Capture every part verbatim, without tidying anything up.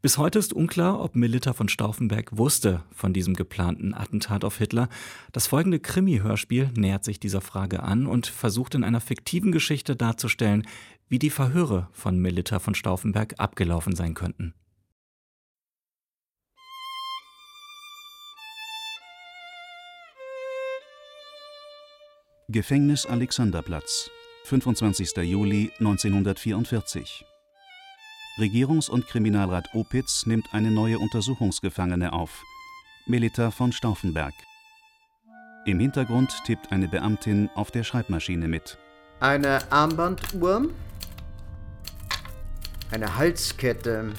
Bis heute ist unklar, ob Melitta von Stauffenberg wusste von diesem geplanten Attentat auf Hitler. Das folgende Krimi-Hörspiel nähert sich dieser Frage an und versucht in einer fiktiven Geschichte darzustellen, wie die Verhöre von Melitta von Stauffenberg abgelaufen sein könnten. Gefängnis Alexanderplatz, fünfundzwanzigster Juli neunzehnhundertvierundvierzig. Regierungs- und Kriminalrat Opitz nimmt eine neue Untersuchungsgefangene auf, Melitta von Stauffenberg. Im Hintergrund tippt eine Beamtin auf der Schreibmaschine mit. Eine Armbanduhr, eine Halskette,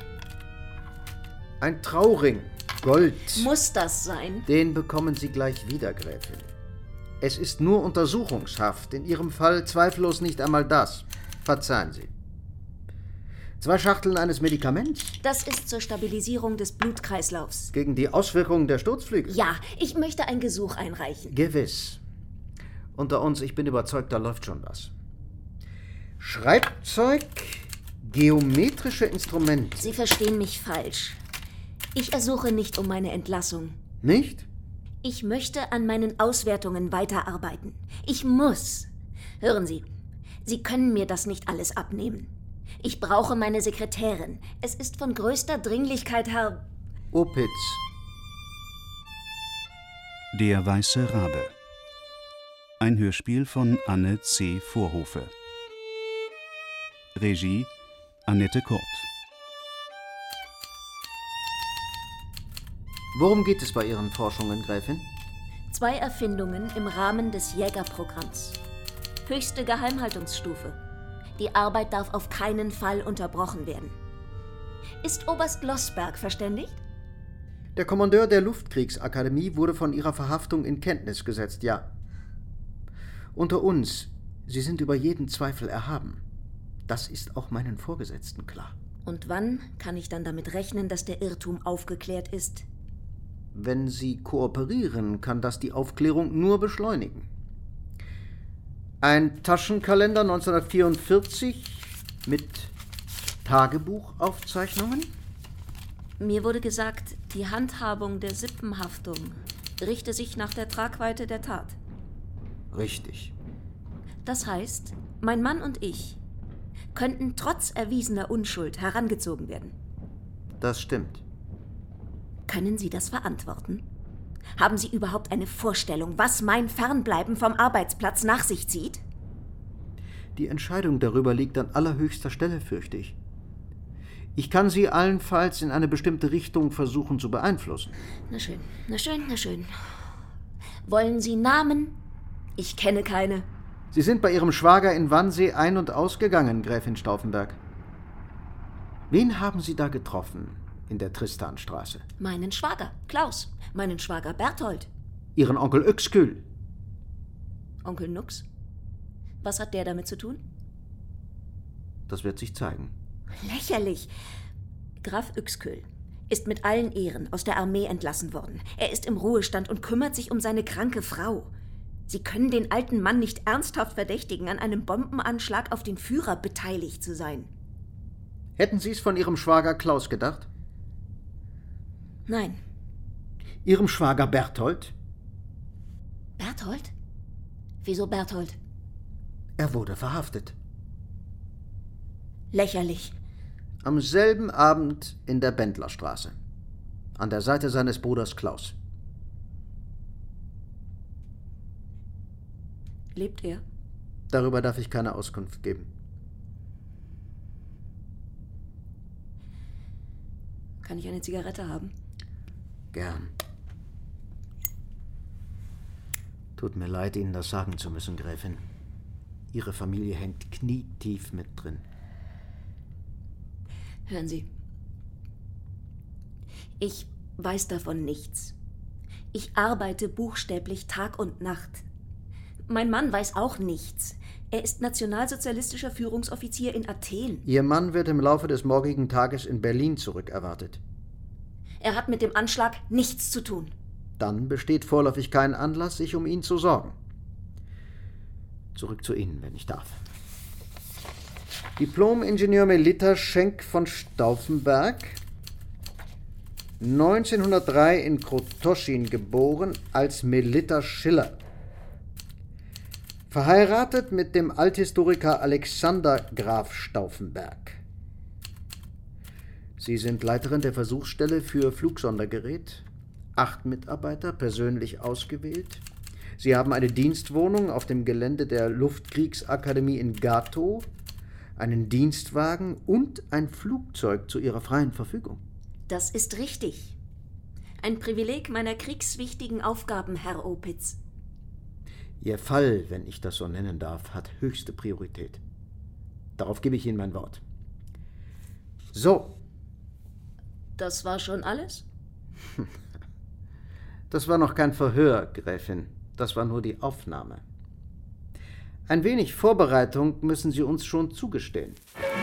ein Trauring, Gold. Muss das sein? Den bekommen Sie gleich wieder, Gräfin. Es ist nur Untersuchungshaft, in Ihrem Fall zweifellos nicht einmal das. Verzeihen Sie. Zwei Schachteln eines Medikaments? Das ist zur Stabilisierung des Blutkreislaufs. Gegen die Auswirkungen der Sturzflüge? Ja, ich möchte ein Gesuch einreichen. Gewiss. Unter uns, ich bin überzeugt, da läuft schon was. Schreibzeug, geometrische Instrumente. Sie verstehen mich falsch. Ich ersuche nicht um meine Entlassung. Nicht? Ich möchte an meinen Auswertungen weiterarbeiten. Ich muss. Hören Sie, Sie können mir das nicht alles abnehmen. Ich brauche meine Sekretärin. Es ist von größter Dringlichkeit, Herr... Opitz. Der weiße Rabe. Ein Hörspiel von Anne C. Vorhofe. Regie Annette Kurt. Worum geht es bei Ihren Forschungen, Gräfin? Zwei Erfindungen im Rahmen des Jägerprogramms. Höchste Geheimhaltungsstufe. Die Arbeit darf auf keinen Fall unterbrochen werden. Ist Oberst Lossberg verständigt? Der Kommandeur der Luftkriegsakademie wurde von Ihrer Verhaftung in Kenntnis gesetzt, ja. Unter uns, Sie sind über jeden Zweifel erhaben. Das ist auch meinen Vorgesetzten klar. Und wann kann ich dann damit rechnen, dass der Irrtum aufgeklärt ist? Wenn Sie kooperieren, kann das die Aufklärung nur beschleunigen. Ein Taschenkalender neunzehnhundertvierundvierzig mit Tagebuchaufzeichnungen? Mir wurde gesagt, die Handhabung der Sippenhaftung richte sich nach der Tragweite der Tat. Richtig. Das heißt, mein Mann und ich könnten trotz erwiesener Unschuld herangezogen werden. Das stimmt. Können Sie das verantworten? Haben Sie überhaupt eine Vorstellung, was mein Fernbleiben vom Arbeitsplatz nach sich zieht? Die Entscheidung darüber liegt an allerhöchster Stelle, fürchte ich. Ich kann Sie allenfalls in eine bestimmte Richtung versuchen zu beeinflussen. Na schön, na schön, na schön. Wollen Sie Namen? Ich kenne keine. Sie sind bei Ihrem Schwager in Wannsee ein- und ausgegangen, Gräfin Stauffenberg. Wen haben Sie da getroffen in der Tristanstraße? Meinen Schwager, Klaus. Meinen Schwager Berthold. Ihren Onkel Uexküll. Onkel Nux? Was hat der damit zu tun? Das wird sich zeigen. Lächerlich. Graf Uexküll ist mit allen Ehren aus der Armee entlassen worden. Er ist im Ruhestand und kümmert sich um seine kranke Frau. Sie können den alten Mann nicht ernsthaft verdächtigen, an einem Bombenanschlag auf den Führer beteiligt zu sein. Hätten Sie es von Ihrem Schwager Klaus gedacht? Nein. Ihrem Schwager Berthold? Berthold? Wieso Berthold? Er wurde verhaftet. Lächerlich. Am selben Abend in der Bendlerstraße. An der Seite seines Bruders Klaus. Lebt er? Darüber darf ich keine Auskunft geben. Kann ich eine Zigarette haben? Gern. Tut mir leid, Ihnen das sagen zu müssen, Gräfin. Ihre Familie hängt knietief mit drin. Hören Sie. Ich weiß davon nichts. Ich arbeite buchstäblich Tag und Nacht. Mein Mann weiß auch nichts. Er ist nationalsozialistischer Führungsoffizier in Athen. Ihr Mann wird im Laufe des morgigen Tages in Berlin zurückerwartet. Er hat mit dem Anschlag nichts zu tun. Dann besteht vorläufig kein Anlass, sich um ihn zu sorgen. Zurück zu Ihnen, wenn ich darf. Diplom-Ingenieur Melitta Schenk von Stauffenberg, neunzehnhundertdrei in Krotoschin geboren als Melitta Schiller. Verheiratet mit dem Althistoriker Alexander Graf Stauffenberg. Sie sind Leiterin der Versuchsstelle für Flugsondergerät. Acht Mitarbeiter, persönlich ausgewählt. Sie haben eine Dienstwohnung auf dem Gelände der Luftkriegsakademie in Gatow, einen Dienstwagen und ein Flugzeug zu ihrer freien Verfügung. Das ist richtig. Ein Privileg meiner kriegswichtigen Aufgaben, Herr Opitz. Ihr Fall, wenn ich das so nennen darf, hat höchste Priorität. Darauf gebe ich Ihnen mein Wort. So. Das war schon alles? Das war noch kein Verhör, Gräfin. Das war nur die Aufnahme. Ein wenig Vorbereitung müssen Sie uns schon zugestehen.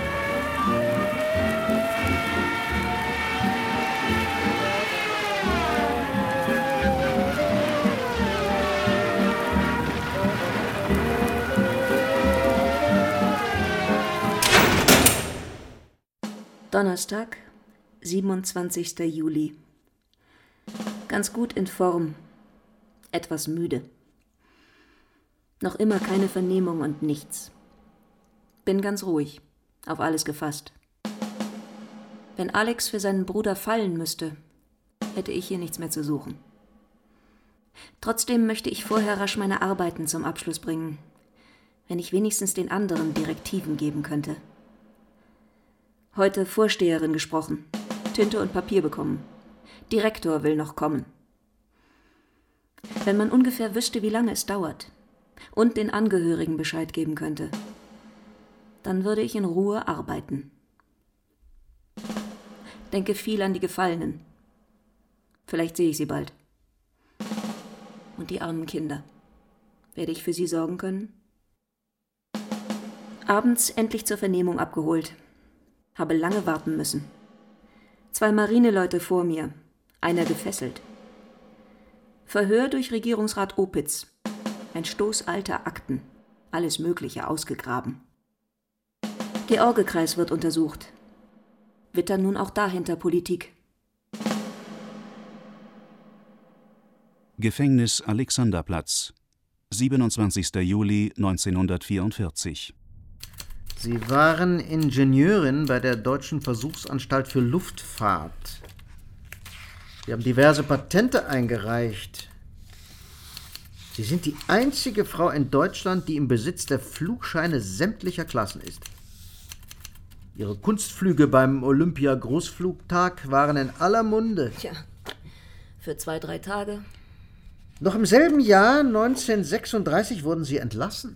Donnerstag, siebenundzwanzigster Juli. Ganz gut in Form, etwas müde. Noch immer keine Vernehmung und nichts. Bin ganz ruhig, auf alles gefasst. Wenn Alex für seinen Bruder fallen müsste, hätte ich hier nichts mehr zu suchen. Trotzdem möchte ich vorher rasch meine Arbeiten zum Abschluss bringen, wenn ich wenigstens den anderen Direktiven geben könnte. Heute Vorsteherin gesprochen, Tinte und Papier bekommen. Direktor will noch kommen. Wenn man ungefähr wüsste, wie lange es dauert und den Angehörigen Bescheid geben könnte, dann würde ich in Ruhe arbeiten. Denke viel an die Gefallenen. Vielleicht sehe ich sie bald. Und die armen Kinder. Werde ich für sie sorgen können? Abends endlich zur Vernehmung abgeholt. Habe lange warten müssen. Zwei Marineleute vor mir, einer gefesselt. Verhör durch Regierungsrat Opitz. Ein Stoß alter Akten. Alles Mögliche ausgegraben. Georgekreis wird untersucht. Wittern nun auch dahinter Politik. Gefängnis Alexanderplatz, siebenundzwanzigster Juli neunzehnhundertvierundvierzig. Sie waren Ingenieurin bei der Deutschen Versuchsanstalt für Luftfahrt. Sie haben diverse Patente eingereicht. Sie sind die einzige Frau in Deutschland, die im Besitz der Flugscheine sämtlicher Klassen ist. Ihre Kunstflüge beim Olympia-Großflugtag waren in aller Munde. Tja, für zwei, drei Tage. Noch im selben Jahr, neunzehnhundertsechsunddreißig, wurden Sie entlassen.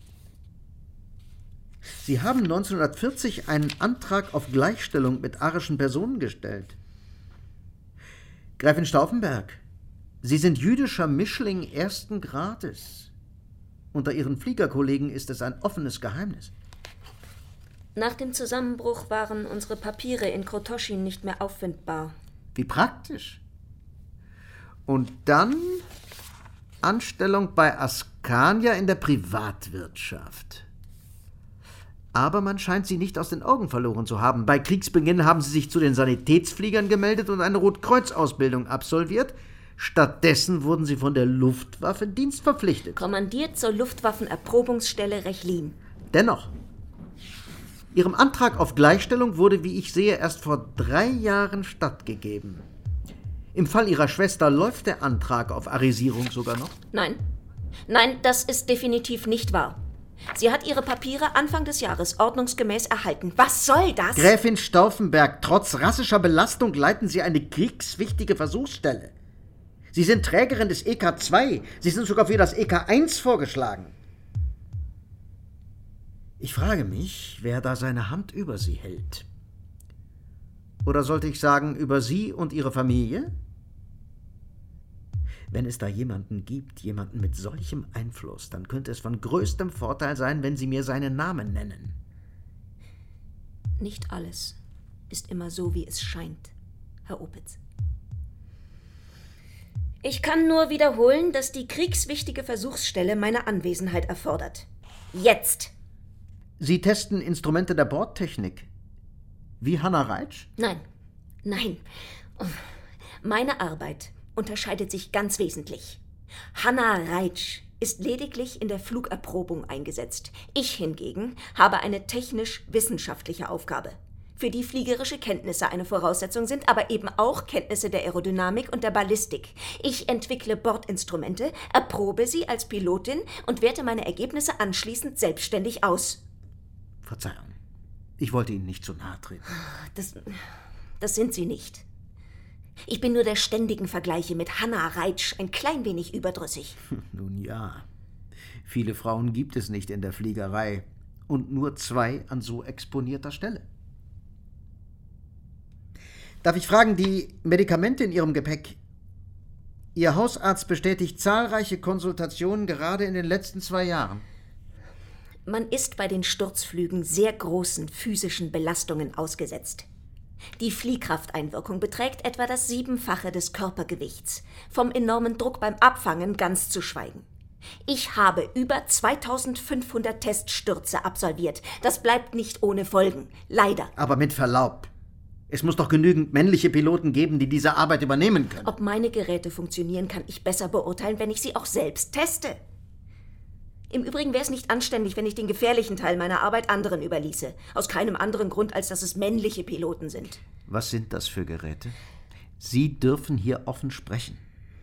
Sie haben neunzehnhundertvierzig einen Antrag auf Gleichstellung mit arischen Personen gestellt. Gräfin Stauffenberg, Sie sind jüdischer Mischling ersten Grades. Unter Ihren Fliegerkollegen ist es ein offenes Geheimnis. Nach dem Zusammenbruch waren unsere Papiere in Krotoschin nicht mehr auffindbar. Wie praktisch. Und dann Anstellung bei Askania in der Privatwirtschaft. Aber man scheint sie nicht aus den Augen verloren zu haben. Bei Kriegsbeginn haben sie sich zu den Sanitätsfliegern gemeldet und eine Rotkreuz-Ausbildung absolviert. Stattdessen wurden sie von der Luftwaffe dienstverpflichtet. Kommandiert zur Luftwaffenerprobungsstelle Rechlin. Dennoch, Ihrem Antrag auf Gleichstellung wurde, wie ich sehe, erst vor drei Jahren stattgegeben. Im Fall Ihrer Schwester läuft der Antrag auf Arisierung sogar noch? Nein. Nein, das ist definitiv nicht wahr. Sie hat ihre Papiere Anfang des Jahres ordnungsgemäß erhalten. Was soll das? Gräfin Stauffenberg, trotz rassischer Belastung leiten Sie eine kriegswichtige Versuchsstelle. Sie sind Trägerin des E K zwei. Sie sind sogar für das E K eins vorgeschlagen. Ich frage mich, wer da seine Hand über Sie hält. Oder sollte ich sagen, über Sie und Ihre Familie? Wenn es da jemanden gibt, jemanden mit solchem Einfluss, dann könnte es von größtem Vorteil sein, wenn Sie mir seinen Namen nennen. Nicht alles ist immer so, wie es scheint, Herr Opitz. Ich kann nur wiederholen, dass die kriegswichtige Versuchsstelle meine Anwesenheit erfordert. Jetzt! Sie testen Instrumente der Bordtechnik. Wie Hannah Reitsch? Nein, nein. Meine Arbeit unterscheidet sich ganz wesentlich. Hanna Reitsch ist lediglich in der Flugerprobung eingesetzt. Ich hingegen habe eine technisch-wissenschaftliche Aufgabe, für die fliegerische Kenntnisse eine Voraussetzung sind, aber eben auch Kenntnisse der Aerodynamik und der Ballistik. Ich entwickle Bordinstrumente, erprobe sie als Pilotin und werte meine Ergebnisse anschließend selbstständig aus. Verzeihung, ich wollte Ihnen nicht zu nahe treten. Das, das sind Sie nicht. Ich bin nur der ständigen Vergleiche mit Hanna Reitsch ein klein wenig überdrüssig. Nun ja, viele Frauen gibt es nicht in der Fliegerei und nur zwei an so exponierter Stelle. Darf ich fragen, die Medikamente in Ihrem Gepäck? Ihr Hausarzt bestätigt zahlreiche Konsultationen gerade in den letzten zwei Jahren. Man ist bei den Sturzflügen sehr großen physischen Belastungen ausgesetzt. Die Fliehkrafteinwirkung beträgt etwa das Siebenfache des Körpergewichts, vom enormen Druck beim Abfangen ganz zu schweigen. Ich habe über zweitausendfünfhundert Teststürze absolviert. Das bleibt nicht ohne Folgen, leider. Aber mit Verlaub, es muss doch genügend männliche Piloten geben, die diese Arbeit übernehmen können. Ob meine Geräte funktionieren, kann ich besser beurteilen, wenn ich sie auch selbst teste. Im Übrigen wäre es nicht anständig, wenn ich den gefährlichen Teil meiner Arbeit anderen überließe. Aus keinem anderen Grund, als dass es männliche Piloten sind. Was sind das für Geräte? Sie dürfen hier offen sprechen.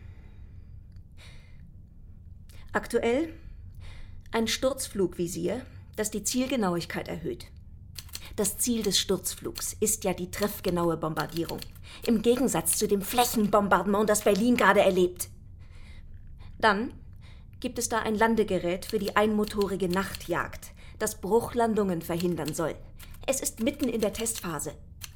Aktuell ein Sturzflugvisier, das die Zielgenauigkeit erhöht. Das Ziel des Sturzflugs ist ja die treffgenaue Bombardierung. Im Gegensatz zu dem Flächenbombardement, das Berlin gerade erlebt. Dann gibt es da ein Landegerät für die einmotorige Nachtjagd, das Bruchlandungen verhindern soll. Es ist mitten in der Testphase.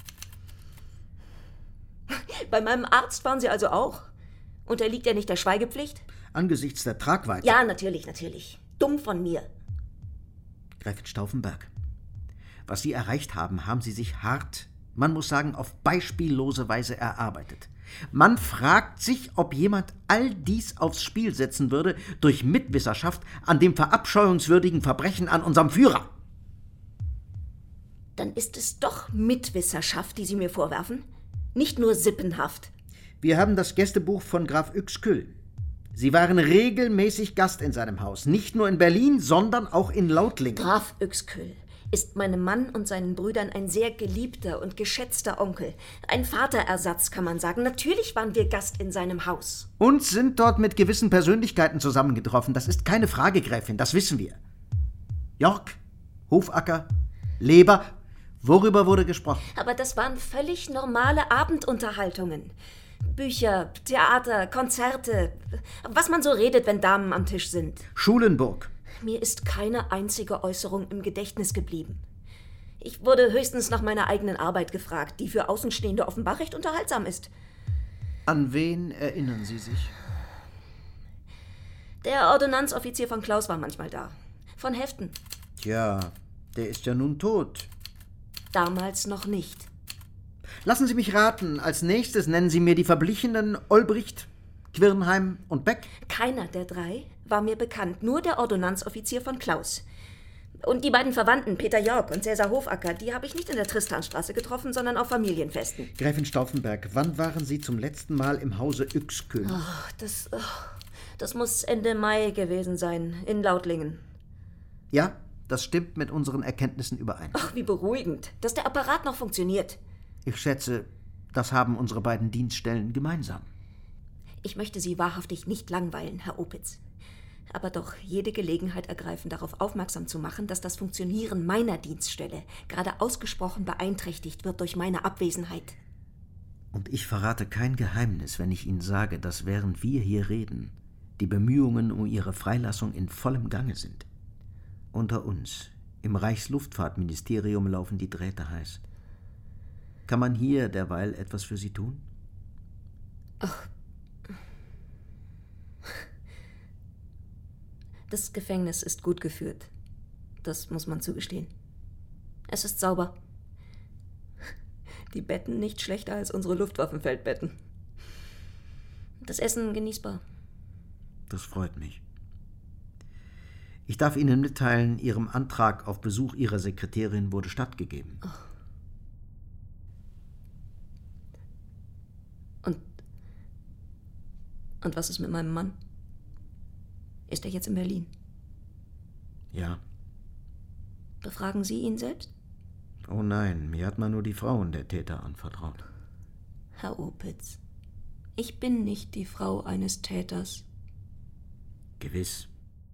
Bei meinem Arzt waren Sie also auch? Unterliegt er nicht der Schweigepflicht? Angesichts der Tragweite. Ja, natürlich, natürlich. Dumm von mir. Gräfin Stauffenberg, was Sie erreicht haben, haben Sie sich hart, man muss sagen, auf beispiellose Weise erarbeitet. Man fragt sich, ob jemand all dies aufs Spiel setzen würde durch Mitwisserschaft an dem verabscheuungswürdigen Verbrechen an unserem Führer. Dann ist es doch Mitwisserschaft, die Sie mir vorwerfen? Nicht nur sippenhaft. Wir haben das Gästebuch von Graf Uexküll. Sie waren regelmäßig Gast in seinem Haus, nicht nur in Berlin, sondern auch in Lautlingen. Graf Uexküll ist meinem Mann und seinen Brüdern ein sehr geliebter und geschätzter Onkel. Ein Vaterersatz, kann man sagen. Natürlich waren wir Gast in seinem Haus. Und sind dort mit gewissen Persönlichkeiten zusammengetroffen. Das ist keine Frage, Gräfin, das wissen wir. Yorck, Hofacker, Leber, worüber wurde gesprochen? Aber das waren völlig normale Abendunterhaltungen. Bücher, Theater, Konzerte, was man so redet, wenn Damen am Tisch sind. Schulenburg. Mir ist keine einzige Äußerung im Gedächtnis geblieben. Ich wurde höchstens nach meiner eigenen Arbeit gefragt, die für Außenstehende offenbar recht unterhaltsam ist. An wen erinnern Sie sich? Der Ordonnanzoffizier von Klaus war manchmal da. Von Heften. Tja, der ist ja nun tot. Damals noch nicht. Lassen Sie mich raten, als nächstes nennen Sie mir die Verblichenen Olbricht, Quirnheim und Beck? Keiner der drei war mir bekannt, nur der Ordonnanzoffizier von Klaus. Und die beiden Verwandten, Peter Yorck und Cäsar Hofacker, die habe ich nicht in der Tristanstraße getroffen, sondern auf Familienfesten. Gräfin Stauffenberg, wann waren Sie zum letzten Mal im Hause Uexküll? Oh, das, oh, das muss Ende Mai gewesen sein, in Lautlingen. Ja, das stimmt mit unseren Erkenntnissen überein. Ach, wie beruhigend, dass der Apparat noch funktioniert. Ich schätze, das haben unsere beiden Dienststellen gemeinsam. Ich möchte Sie wahrhaftig nicht langweilen, Herr Opitz. Aber doch jede Gelegenheit ergreifen, darauf aufmerksam zu machen, dass das Funktionieren meiner Dienststelle gerade ausgesprochen beeinträchtigt wird durch meine Abwesenheit. Und ich verrate kein Geheimnis, wenn ich Ihnen sage, dass während wir hier reden, die Bemühungen um Ihre Freilassung in vollem Gange sind. Unter uns, im Reichsluftfahrtministerium, laufen die Drähte heiß. Kann man hier derweil etwas für Sie tun? Ach. Das Gefängnis ist gut geführt. Das muss man zugestehen. Es ist sauber. Die Betten nicht schlechter als unsere Luftwaffenfeldbetten. Das Essen genießbar. Das freut mich. Ich darf Ihnen mitteilen, Ihrem Antrag auf Besuch Ihrer Sekretärin wurde stattgegeben. Und Und was ist mit meinem Mann? Ist er jetzt in Berlin? Ja. Befragen Sie ihn selbst? Oh nein, mir hat man nur die Frauen der Täter anvertraut. Herr Opitz, ich bin nicht die Frau eines Täters. Gewiss.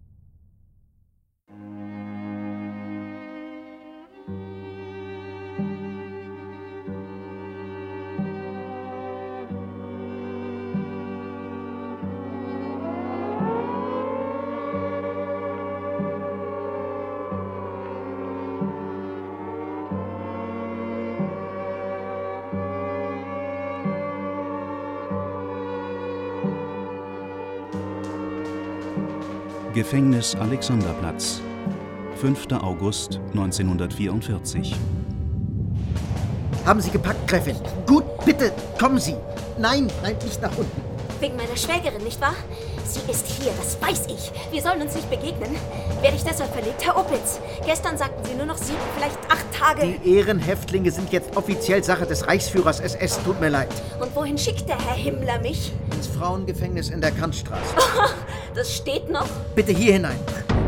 Gefängnis Alexanderplatz, fünfter August neunzehnhundertvierundvierzig. Haben Sie gepackt, Gräfin? Gut, bitte, kommen Sie. Nein, nein, nicht nach unten. Wegen meiner Schwägerin, nicht wahr? Sie ist hier, das weiß ich. Wir sollen uns nicht begegnen. Werde ich deshalb verlegt, Herr Opitz? Gestern sagten Sie nur noch sieben, vielleicht acht Tage. Die Ehrenhäftlinge sind jetzt offiziell Sache des Reichsführers S S. Tut mir leid. Und wohin schickt der Herr Himmler mich? Ins Frauengefängnis in der Kantstraße. Das steht noch. Bitte hier hinein.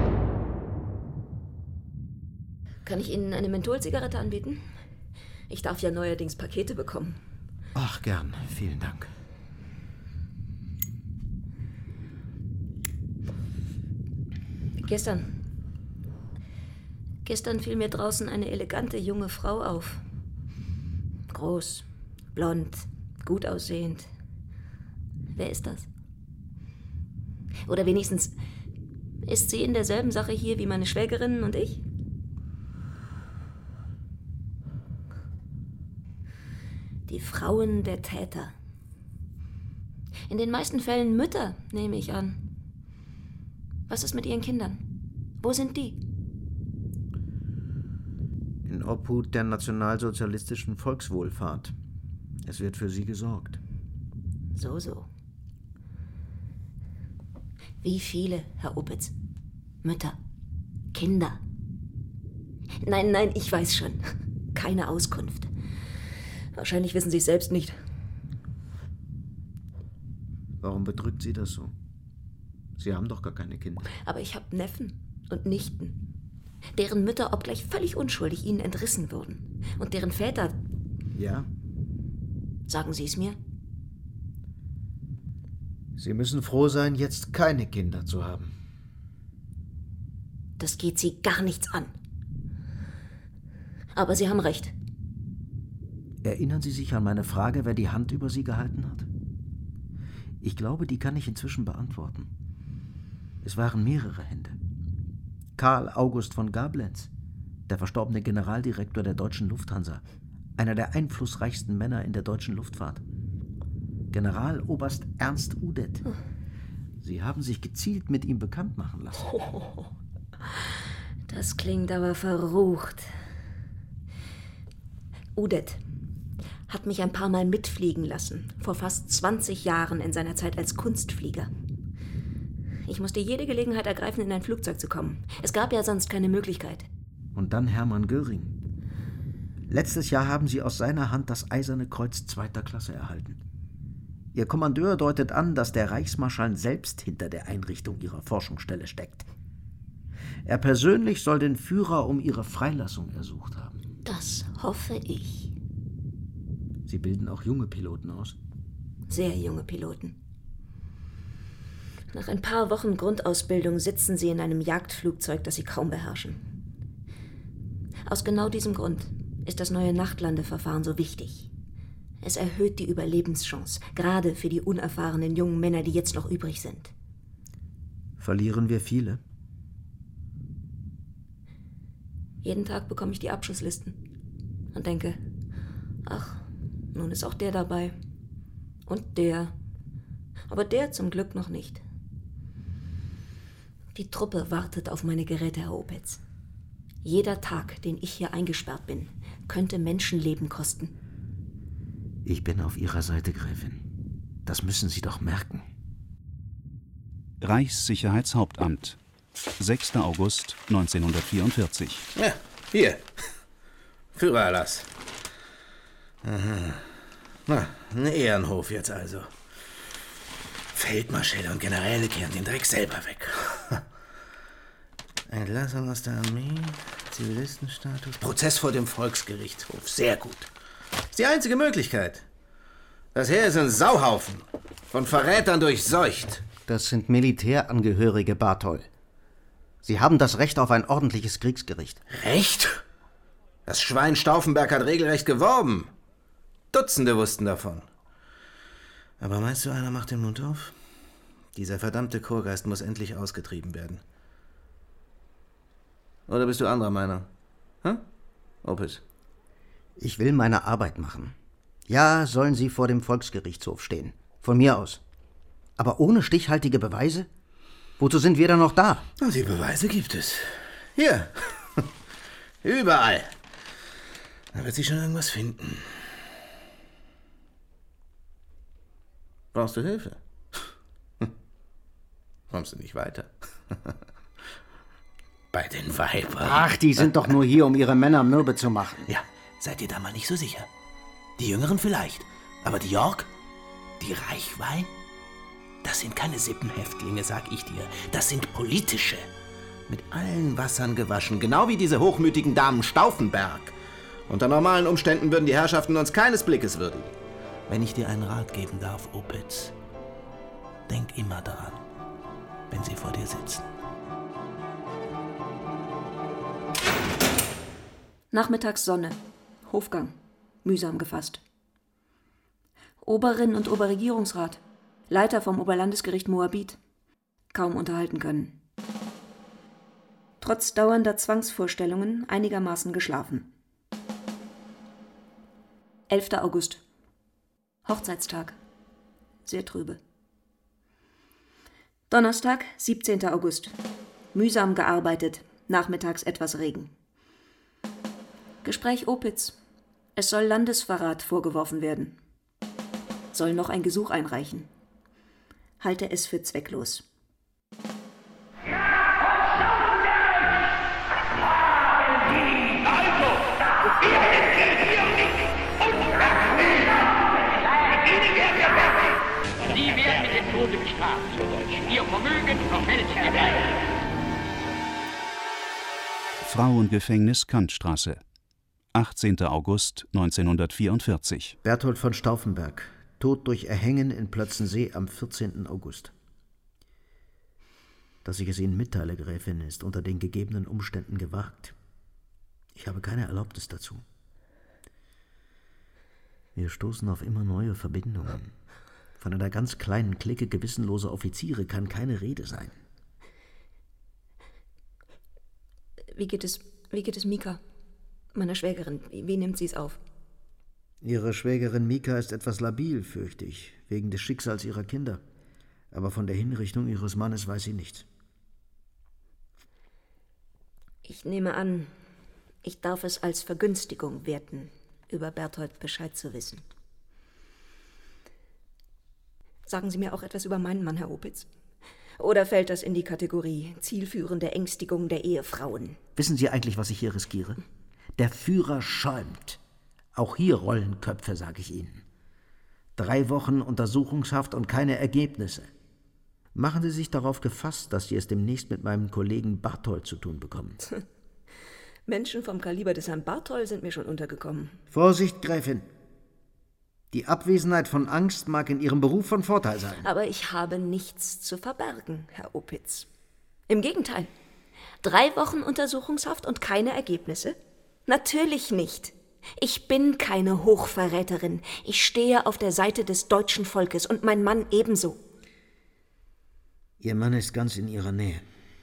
Kann ich Ihnen eine Mentholzigarette anbieten? Ich darf ja neuerdings Pakete bekommen. Ach, gern. Vielen Dank. Gestern. Gestern fiel mir draußen eine elegante junge Frau auf. Groß, blond, gut aussehend. Wer ist das? Oder wenigstens, ist sie in derselben Sache hier wie meine Schwägerin und ich? Die Frauen der Täter. In den meisten Fällen Mütter, nehme ich an. Was ist mit ihren Kindern? Wo sind die? In Obhut der nationalsozialistischen Volkswohlfahrt. Es wird für sie gesorgt. So, so. Wie viele, Herr Opitz? Mütter? Kinder? Nein, nein, ich weiß schon. Keine Auskunft. Wahrscheinlich wissen Sie es selbst nicht. Warum bedrückt Sie das so? Sie haben doch gar keine Kinder. Aber ich habe Neffen und Nichten, deren Mütter, obgleich völlig unschuldig, ihnen entrissen wurden. Und deren Väter... Ja? Sagen Sie es mir? Sie müssen froh sein, jetzt keine Kinder zu haben. Das geht Sie gar nichts an. Aber Sie haben recht. Erinnern Sie sich an meine Frage, wer die Hand über Sie gehalten hat? Ich glaube, die kann ich inzwischen beantworten. Es waren mehrere Hände. Karl August von Gablenz, der verstorbene Generaldirektor der Deutschen Lufthansa, einer der einflussreichsten Männer in der deutschen Luftfahrt. Generaloberst Ernst Udet. Sie haben sich gezielt mit ihm bekannt machen lassen. Oh, das klingt aber verrucht. Udet hat mich ein paar Mal mitfliegen lassen, vor fast zwanzig Jahren in seiner Zeit als Kunstflieger. Ich musste jede Gelegenheit ergreifen, in ein Flugzeug zu kommen. Es gab ja sonst keine Möglichkeit. Und dann Hermann Göring. Letztes Jahr haben Sie aus seiner Hand das Eiserne Kreuz zweiter Klasse erhalten. Ihr Kommandeur deutet an, dass der Reichsmarschall selbst hinter der Einrichtung Ihrer Forschungsstelle steckt. Er persönlich soll den Führer um Ihre Freilassung ersucht haben. Das hoffe ich. Sie bilden auch junge Piloten aus? Sehr junge Piloten. Nach ein paar Wochen Grundausbildung sitzen sie in einem Jagdflugzeug, das sie kaum beherrschen. Aus genau diesem Grund ist das neue Nachtlandeverfahren so wichtig. Es erhöht die Überlebenschance, gerade für die unerfahrenen jungen Männer, die jetzt noch übrig sind. Verlieren wir viele? Jeden Tag bekomme ich die Abschusslisten und denke, ach, nun ist auch der dabei. Und der. Aber der zum Glück noch nicht. Die Truppe wartet auf meine Geräte, Herr Opitz. Jeder Tag, den ich hier eingesperrt bin, könnte Menschenleben kosten. Ich bin auf Ihrer Seite, Gräfin. Das müssen Sie doch merken. Reichssicherheitshauptamt, sechster August neunzehnhundertvierundvierzig. Ja, hier. Führererlass. Aha. Na, ein Ehrenhof jetzt also. Feldmarschälle und Generäle kehren den Dreck selber weg. Entlassung aus der Armee, Zivilistenstatus, Prozess vor dem Volksgerichtshof. Sehr gut. Ist die einzige Möglichkeit. Das Heer ist ein Sauhaufen, von Verrätern durchseucht. Das sind Militärangehörige, Barthol. Sie haben das Recht auf ein ordentliches Kriegsgericht. Recht? Das Schwein Stauffenberg hat regelrecht geworben. Dutzende wussten davon. Aber meinst du, einer macht den Mund auf? Dieser verdammte Chorgeist muss endlich ausgetrieben werden. Oder bist du anderer Meinung? Hm? Opitz? Ich will meine Arbeit machen. Ja, sollen Sie vor dem Volksgerichtshof stehen. Von mir aus. Aber ohne stichhaltige Beweise? Wozu sind wir dann noch da? Die Beweise gibt es. Hier. Überall. Da wird sich schon irgendwas finden. Brauchst du Hilfe? Kommst du nicht weiter? Bei den Weibern. Ach, die sind doch nur hier, um ihre Männer mürbe zu machen. Ja, seid ihr da mal nicht so sicher. Die Jüngeren vielleicht. Aber die York? Die Reichweih? Das sind keine Sippenhäftlinge, sag ich dir. Das sind politische. Mit allen Wassern gewaschen. Genau wie diese hochmütigen Damen Stauffenberg. Unter normalen Umständen würden die Herrschaften uns keines Blickes würdigen. Wenn ich dir einen Rat geben darf, Opitz, denk immer daran, wenn sie vor dir sitzen. Nachmittagssonne. Hofgang. Mühsam gefasst. Oberin und Oberregierungsrat. Leiter vom Oberlandesgericht Moabit. Kaum unterhalten können. Trotz dauernder Zwangsvorstellungen einigermaßen geschlafen. elfter August. Hochzeitstag. Sehr trübe. Donnerstag, siebzehnter August. Mühsam gearbeitet. Nachmittags etwas Regen. Gespräch Opitz. Es soll Landesverrat vorgeworfen werden. Soll noch ein Gesuch einreichen. Halte es für zwecklos. Sie werden mit dem Tode bestraft. Ihr Vermögen verfällt herbei. Frauengefängnis Kantstraße. achtzehnter August neunzehnhundertvierundvierzig. Berthold von Stauffenberg, tot durch Erhängen in Plötzensee am vierzehnten August. Dass ich es Ihnen mitteile, Gräfin, ist unter den gegebenen Umständen gewagt. Ich habe keine Erlaubnis dazu. Wir stoßen auf immer neue Verbindungen. Von einer ganz kleinen Clique gewissenloser Offiziere kann keine Rede sein. Wie geht es, wie geht es Mika, meiner Schwägerin? Wie, wie nimmt sie es auf? Ihre Schwägerin Mika ist etwas labil, fürchte ich, wegen des Schicksals ihrer Kinder. Aber von der Hinrichtung ihres Mannes weiß sie nichts. Ich nehme an, ich darf es als Vergünstigung werten, über Berthold Bescheid zu wissen. Sagen Sie mir auch etwas über meinen Mann, Herr Opitz? Oder fällt das in die Kategorie zielführende Ängstigung der Ehefrauen? Wissen Sie eigentlich, was ich hier riskiere? Der Führer schäumt. Auch hier rollen Köpfe, sage ich Ihnen. Drei Wochen Untersuchungshaft und keine Ergebnisse. Machen Sie sich darauf gefasst, dass Sie es demnächst mit meinem Kollegen Barthol zu tun bekommen. Menschen vom Kaliber des Herrn Barthol sind mir schon untergekommen. Vorsicht, Gräfin! Die Abwesenheit von Angst mag in Ihrem Beruf von Vorteil sein. Aber ich habe nichts zu verbergen, Herr Opitz. Im Gegenteil. Drei Wochen Untersuchungshaft und keine Ergebnisse? Natürlich nicht. Ich bin keine Hochverräterin. Ich stehe auf der Seite des deutschen Volkes und mein Mann ebenso. Ihr Mann ist ganz in Ihrer Nähe.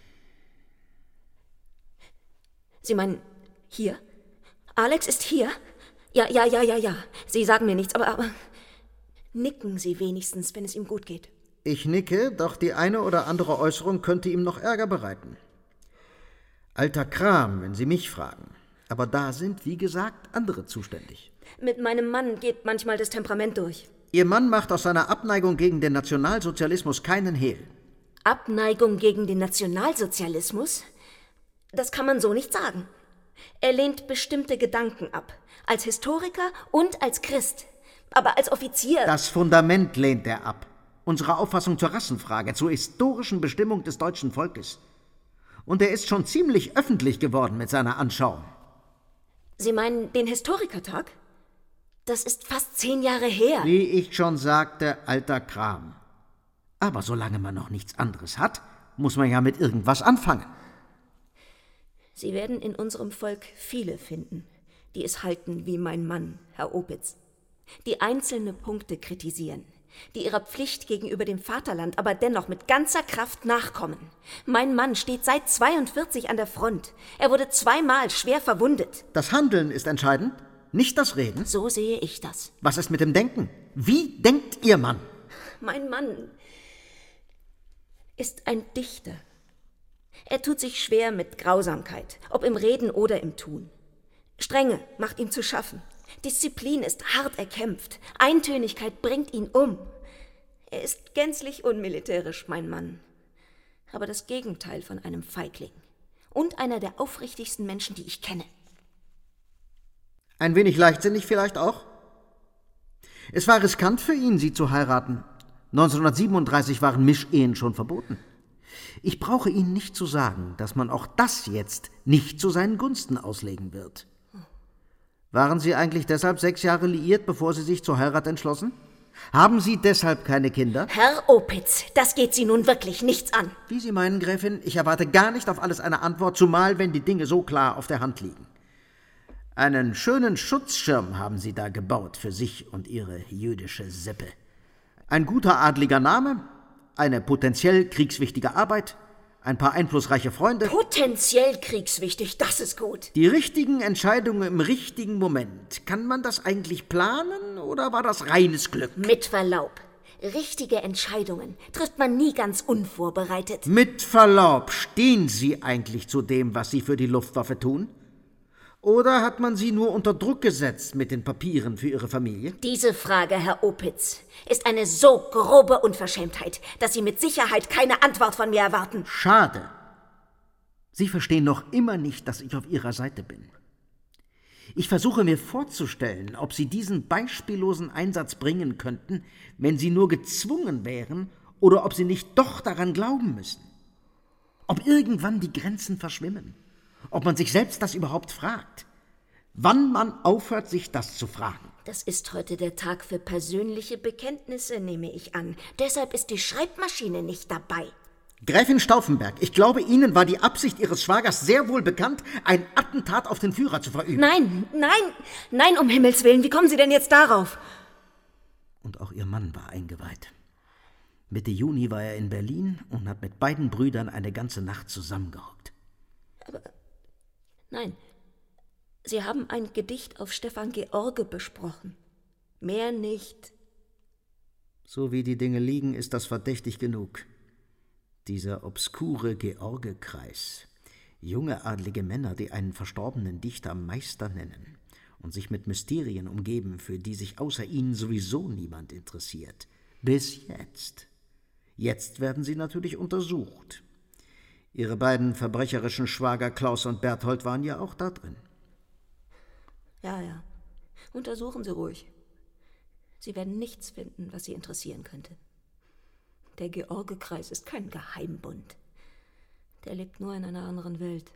Sie meinen, hier? Alex ist hier? Ja, ja, ja, ja, ja. Sie sagen mir nichts, aber, aber nicken Sie wenigstens, wenn es ihm gut geht. Ich nicke, doch die eine oder andere Äußerung könnte ihm noch Ärger bereiten. Alter Kram, wenn Sie mich fragen. Aber da sind, wie gesagt, andere zuständig. Mit meinem Mann geht manchmal das Temperament durch. Ihr Mann macht aus seiner Abneigung gegen den Nationalsozialismus keinen Hehl. Abneigung gegen den Nationalsozialismus? Das kann man so nicht sagen. Er lehnt bestimmte Gedanken ab. Als Historiker und als Christ. Aber als Offizier... Das Fundament lehnt er ab. unsere Auffassung zur Rassenfrage, zur historischen Bestimmung des deutschen Volkes. Und er ist schon ziemlich öffentlich geworden mit seiner Anschauung. Sie meinen den Historikertag? Das ist fast zehn Jahre her. Wie ich schon sagte, alter Kram. Aber solange man noch nichts anderes hat, muss man ja mit irgendwas anfangen. Sie werden in unserem Volk viele finden, die es halten wie mein Mann, Herr Opitz, die einzelne Punkte kritisieren, die ihrer Pflicht gegenüber dem Vaterland aber dennoch mit ganzer Kraft nachkommen. Mein Mann steht seit zweiundvierzig an der Front. Er wurde zweimal schwer verwundet. Das Handeln ist entscheidend, nicht das Reden. So sehe ich das. Was ist mit dem Denken? Wie denkt Ihr Mann? Mein Mann ist ein Dichter. Er tut sich schwer mit Grausamkeit, ob im Reden oder im Tun. Strenge macht ihm zu schaffen. Disziplin ist hart erkämpft. Eintönigkeit bringt ihn um. Er ist gänzlich unmilitärisch, mein Mann. Aber das Gegenteil von einem Feigling. Und einer der aufrichtigsten Menschen, die ich kenne. Ein wenig leichtsinnig vielleicht auch? Es war riskant für ihn, sie zu heiraten. neunzehnhundertsiebenunddreißig waren Mischehen schon verboten. Ich brauche Ihnen nicht zu sagen, dass man auch das jetzt nicht zu seinen Gunsten auslegen wird. Waren Sie eigentlich deshalb sechs Jahre liiert, bevor Sie sich zur Heirat entschlossen? Haben Sie deshalb keine Kinder? Herr Opitz, das geht Sie nun wirklich nichts an. Wie Sie meinen, Gräfin, ich erwarte gar nicht auf alles eine Antwort, zumal wenn die Dinge so klar auf der Hand liegen. Einen schönen Schutzschirm haben Sie da gebaut für sich und Ihre jüdische Sippe. Ein guter adliger Name, eine potenziell kriegswichtige Arbeit, ein paar einflussreiche Freunde. Potenziell kriegswichtig, das ist gut. Die richtigen Entscheidungen im richtigen Moment. Kann man das eigentlich planen oder war das reines Glück? Mit Verlaub. Richtige Entscheidungen trifft man nie ganz unvorbereitet. Mit Verlaub, stehen Sie eigentlich zu dem, was Sie für die Luftwaffe tun? Oder hat man Sie nur unter Druck gesetzt mit den Papieren für Ihre Familie? Diese Frage, Herr Opitz, ist eine so grobe Unverschämtheit, dass Sie mit Sicherheit keine Antwort von mir erwarten. Schade. Sie verstehen noch immer nicht, dass ich auf Ihrer Seite bin. Ich versuche mir vorzustellen, ob Sie diesen beispiellosen Einsatz bringen könnten, wenn Sie nur gezwungen wären, oder ob Sie nicht doch daran glauben müssen. Ob irgendwann die Grenzen verschwimmen. Ob man sich selbst das überhaupt fragt. Wann man aufhört, sich das zu fragen. Das ist heute der Tag für persönliche Bekenntnisse, nehme ich an. Deshalb ist die Schreibmaschine nicht dabei. Gräfin Stauffenberg, ich glaube, Ihnen war die Absicht Ihres Schwagers sehr wohl bekannt, ein Attentat auf den Führer zu verüben. Nein, nein, nein, um Himmels Willen, wie kommen Sie denn jetzt darauf? Und auch Ihr Mann war eingeweiht. Mitte Juni war er in Berlin und hat mit beiden Brüdern eine ganze Nacht zusammengehockt. Aber nein, Sie haben ein Gedicht auf Stefan George besprochen. Mehr nicht. So wie die Dinge liegen, ist das verdächtig genug. Dieser obskure George-Kreis. Junge adlige Männer, die einen verstorbenen Dichter Meister nennen und sich mit Mysterien umgeben, für die sich außer ihnen sowieso niemand interessiert. Bis jetzt. Jetzt werden sie natürlich untersucht. Ihre beiden verbrecherischen Schwager Klaus und Berthold waren ja auch da drin. Ja, ja. Untersuchen Sie ruhig. Sie werden nichts finden, was Sie interessieren könnte. Der George-Kreis ist kein Geheimbund. Der lebt nur in einer anderen Welt.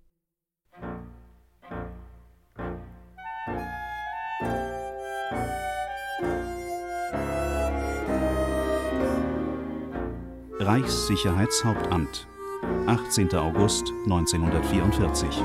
Reichssicherheitshauptamt, achtzehnter August neunzehnhundertvierundvierzig.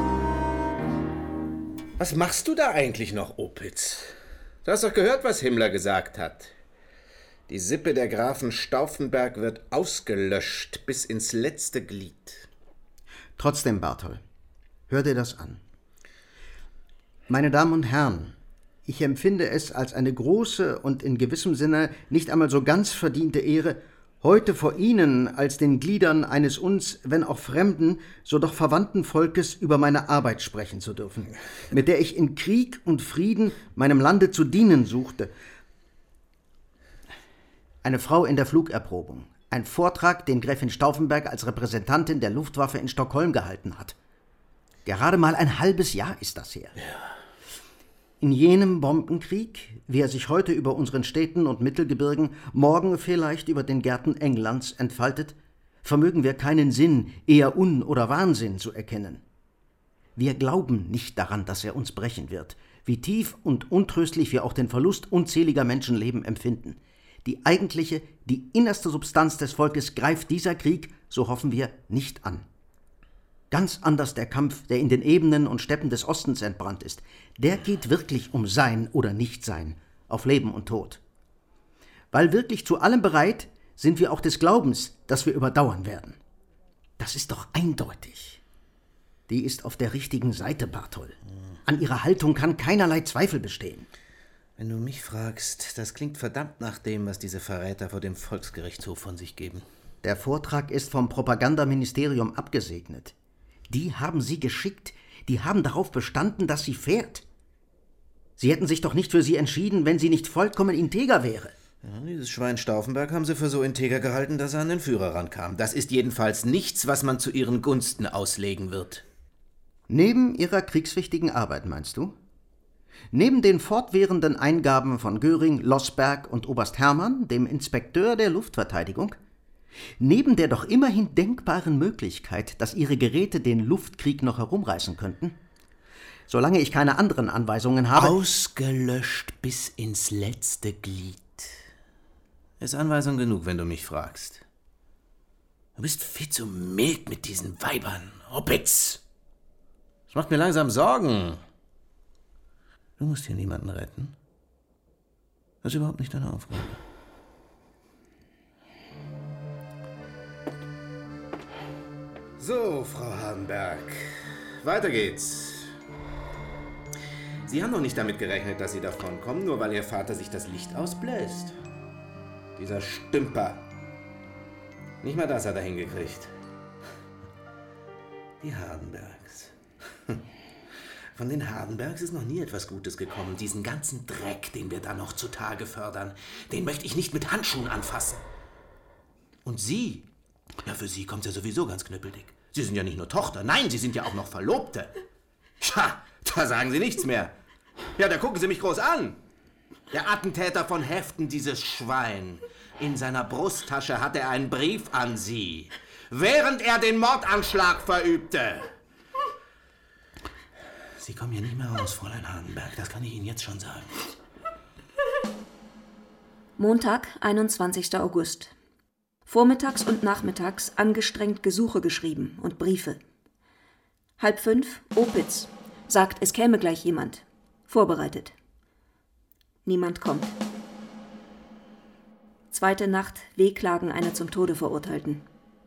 Was machst du da eigentlich noch, Opitz? Du hast doch gehört, was Himmler gesagt hat. Die Sippe der Grafen Stauffenberg wird ausgelöscht bis ins letzte Glied. Trotzdem, Barthol, hör dir das an. Meine Damen und Herren, ich empfinde es als eine große und in gewissem Sinne nicht einmal so ganz verdiente Ehre, heute vor Ihnen als den Gliedern eines uns, wenn auch fremden, so doch verwandten Volkes über meine Arbeit sprechen zu dürfen, mit der ich in Krieg und Frieden meinem Lande zu dienen suchte. Eine Frau in der Flugerprobung. Ein Vortrag, den Gräfin Stauffenberg als Repräsentantin der Luftwaffe in Stockholm gehalten hat. Gerade mal ein halbes Jahr ist das her. Ja. In jenem Bombenkrieg, wie er sich heute über unseren Städten und Mittelgebirgen, morgen vielleicht über den Gärten Englands entfaltet, vermögen wir keinen Sinn, eher Un- oder Wahnsinn zu erkennen. Wir glauben nicht daran, dass er uns brechen wird, wie tief und untröstlich wir auch den Verlust unzähliger Menschenleben empfinden. Die eigentliche, die innerste Substanz des Volkes greift dieser Krieg, so hoffen wir, nicht an. Ganz anders der Kampf, der in den Ebenen und Steppen des Ostens entbrannt ist. Der geht wirklich um Sein oder Nichtsein, auf Leben und Tod. Weil wirklich zu allem bereit, sind wir auch des Glaubens, dass wir überdauern werden. Das ist doch eindeutig. Die ist auf der richtigen Seite, Barthol. An ihrer Haltung kann keinerlei Zweifel bestehen. Wenn du mich fragst, das klingt verdammt nach dem, was diese Verräter vor dem Volksgerichtshof von sich geben. Der Vortrag ist vom Propagandaministerium abgesegnet. Die haben sie geschickt, die haben darauf bestanden, dass sie fährt. Sie hätten sich doch nicht für sie entschieden, wenn sie nicht vollkommen integer wäre. Ja, dieses Schwein Stauffenberg haben sie für so integer gehalten, dass er an den Führer rankam. Das ist jedenfalls nichts, was man zu ihren Gunsten auslegen wird. Neben ihrer kriegswichtigen Arbeit, meinst du? Neben den fortwährenden Eingaben von Göring, Lossberg und Oberst Hermann, dem Inspekteur der Luftverteidigung? Neben der doch immerhin denkbaren Möglichkeit, dass ihre Geräte den Luftkrieg noch herumreißen könnten? Solange ich keine anderen Anweisungen habe... Ausgelöscht bis ins letzte Glied. Ist Anweisung genug, wenn du mich fragst. Du bist viel zu mild mit diesen Weibern, Opitz. Das macht mir langsam Sorgen. Du musst hier niemanden retten. Das ist überhaupt nicht deine Aufgabe. So, Frau Hardenberg, weiter geht's. Sie haben doch nicht damit gerechnet, dass Sie davonkommen, nur weil Ihr Vater sich das Licht ausbläst. Dieser Stümper. Nicht mal das hat er hingekriegt. Die Hardenbergs. Von den Hardenbergs ist noch nie etwas Gutes gekommen. Diesen ganzen Dreck, den wir da noch zutage fördern, den möchte ich nicht mit Handschuhen anfassen. Und Sie? Ja, für Sie kommt's ja sowieso ganz knüppeldick. Sie sind ja nicht nur Tochter, nein, Sie sind ja auch noch Verlobte. Tja, da sagen Sie nichts mehr. Ja, da gucken Sie mich groß an. Der Attentäter von Heften, dieses Schwein. In seiner Brusttasche hat er einen Brief an Sie, während er den Mordanschlag verübte. Sie kommen hier nicht mehr raus, Fräulein Hardenberg, das kann ich Ihnen jetzt schon sagen. Montag, einundzwanzigster August. Vormittags und nachmittags angestrengt Gesuche geschrieben und Briefe. Halb fünf, Opitz. Sagt, es käme gleich jemand. Vorbereitet. Niemand kommt. Zweite Nacht, Wehklagen einer zum Tode Verurteilten.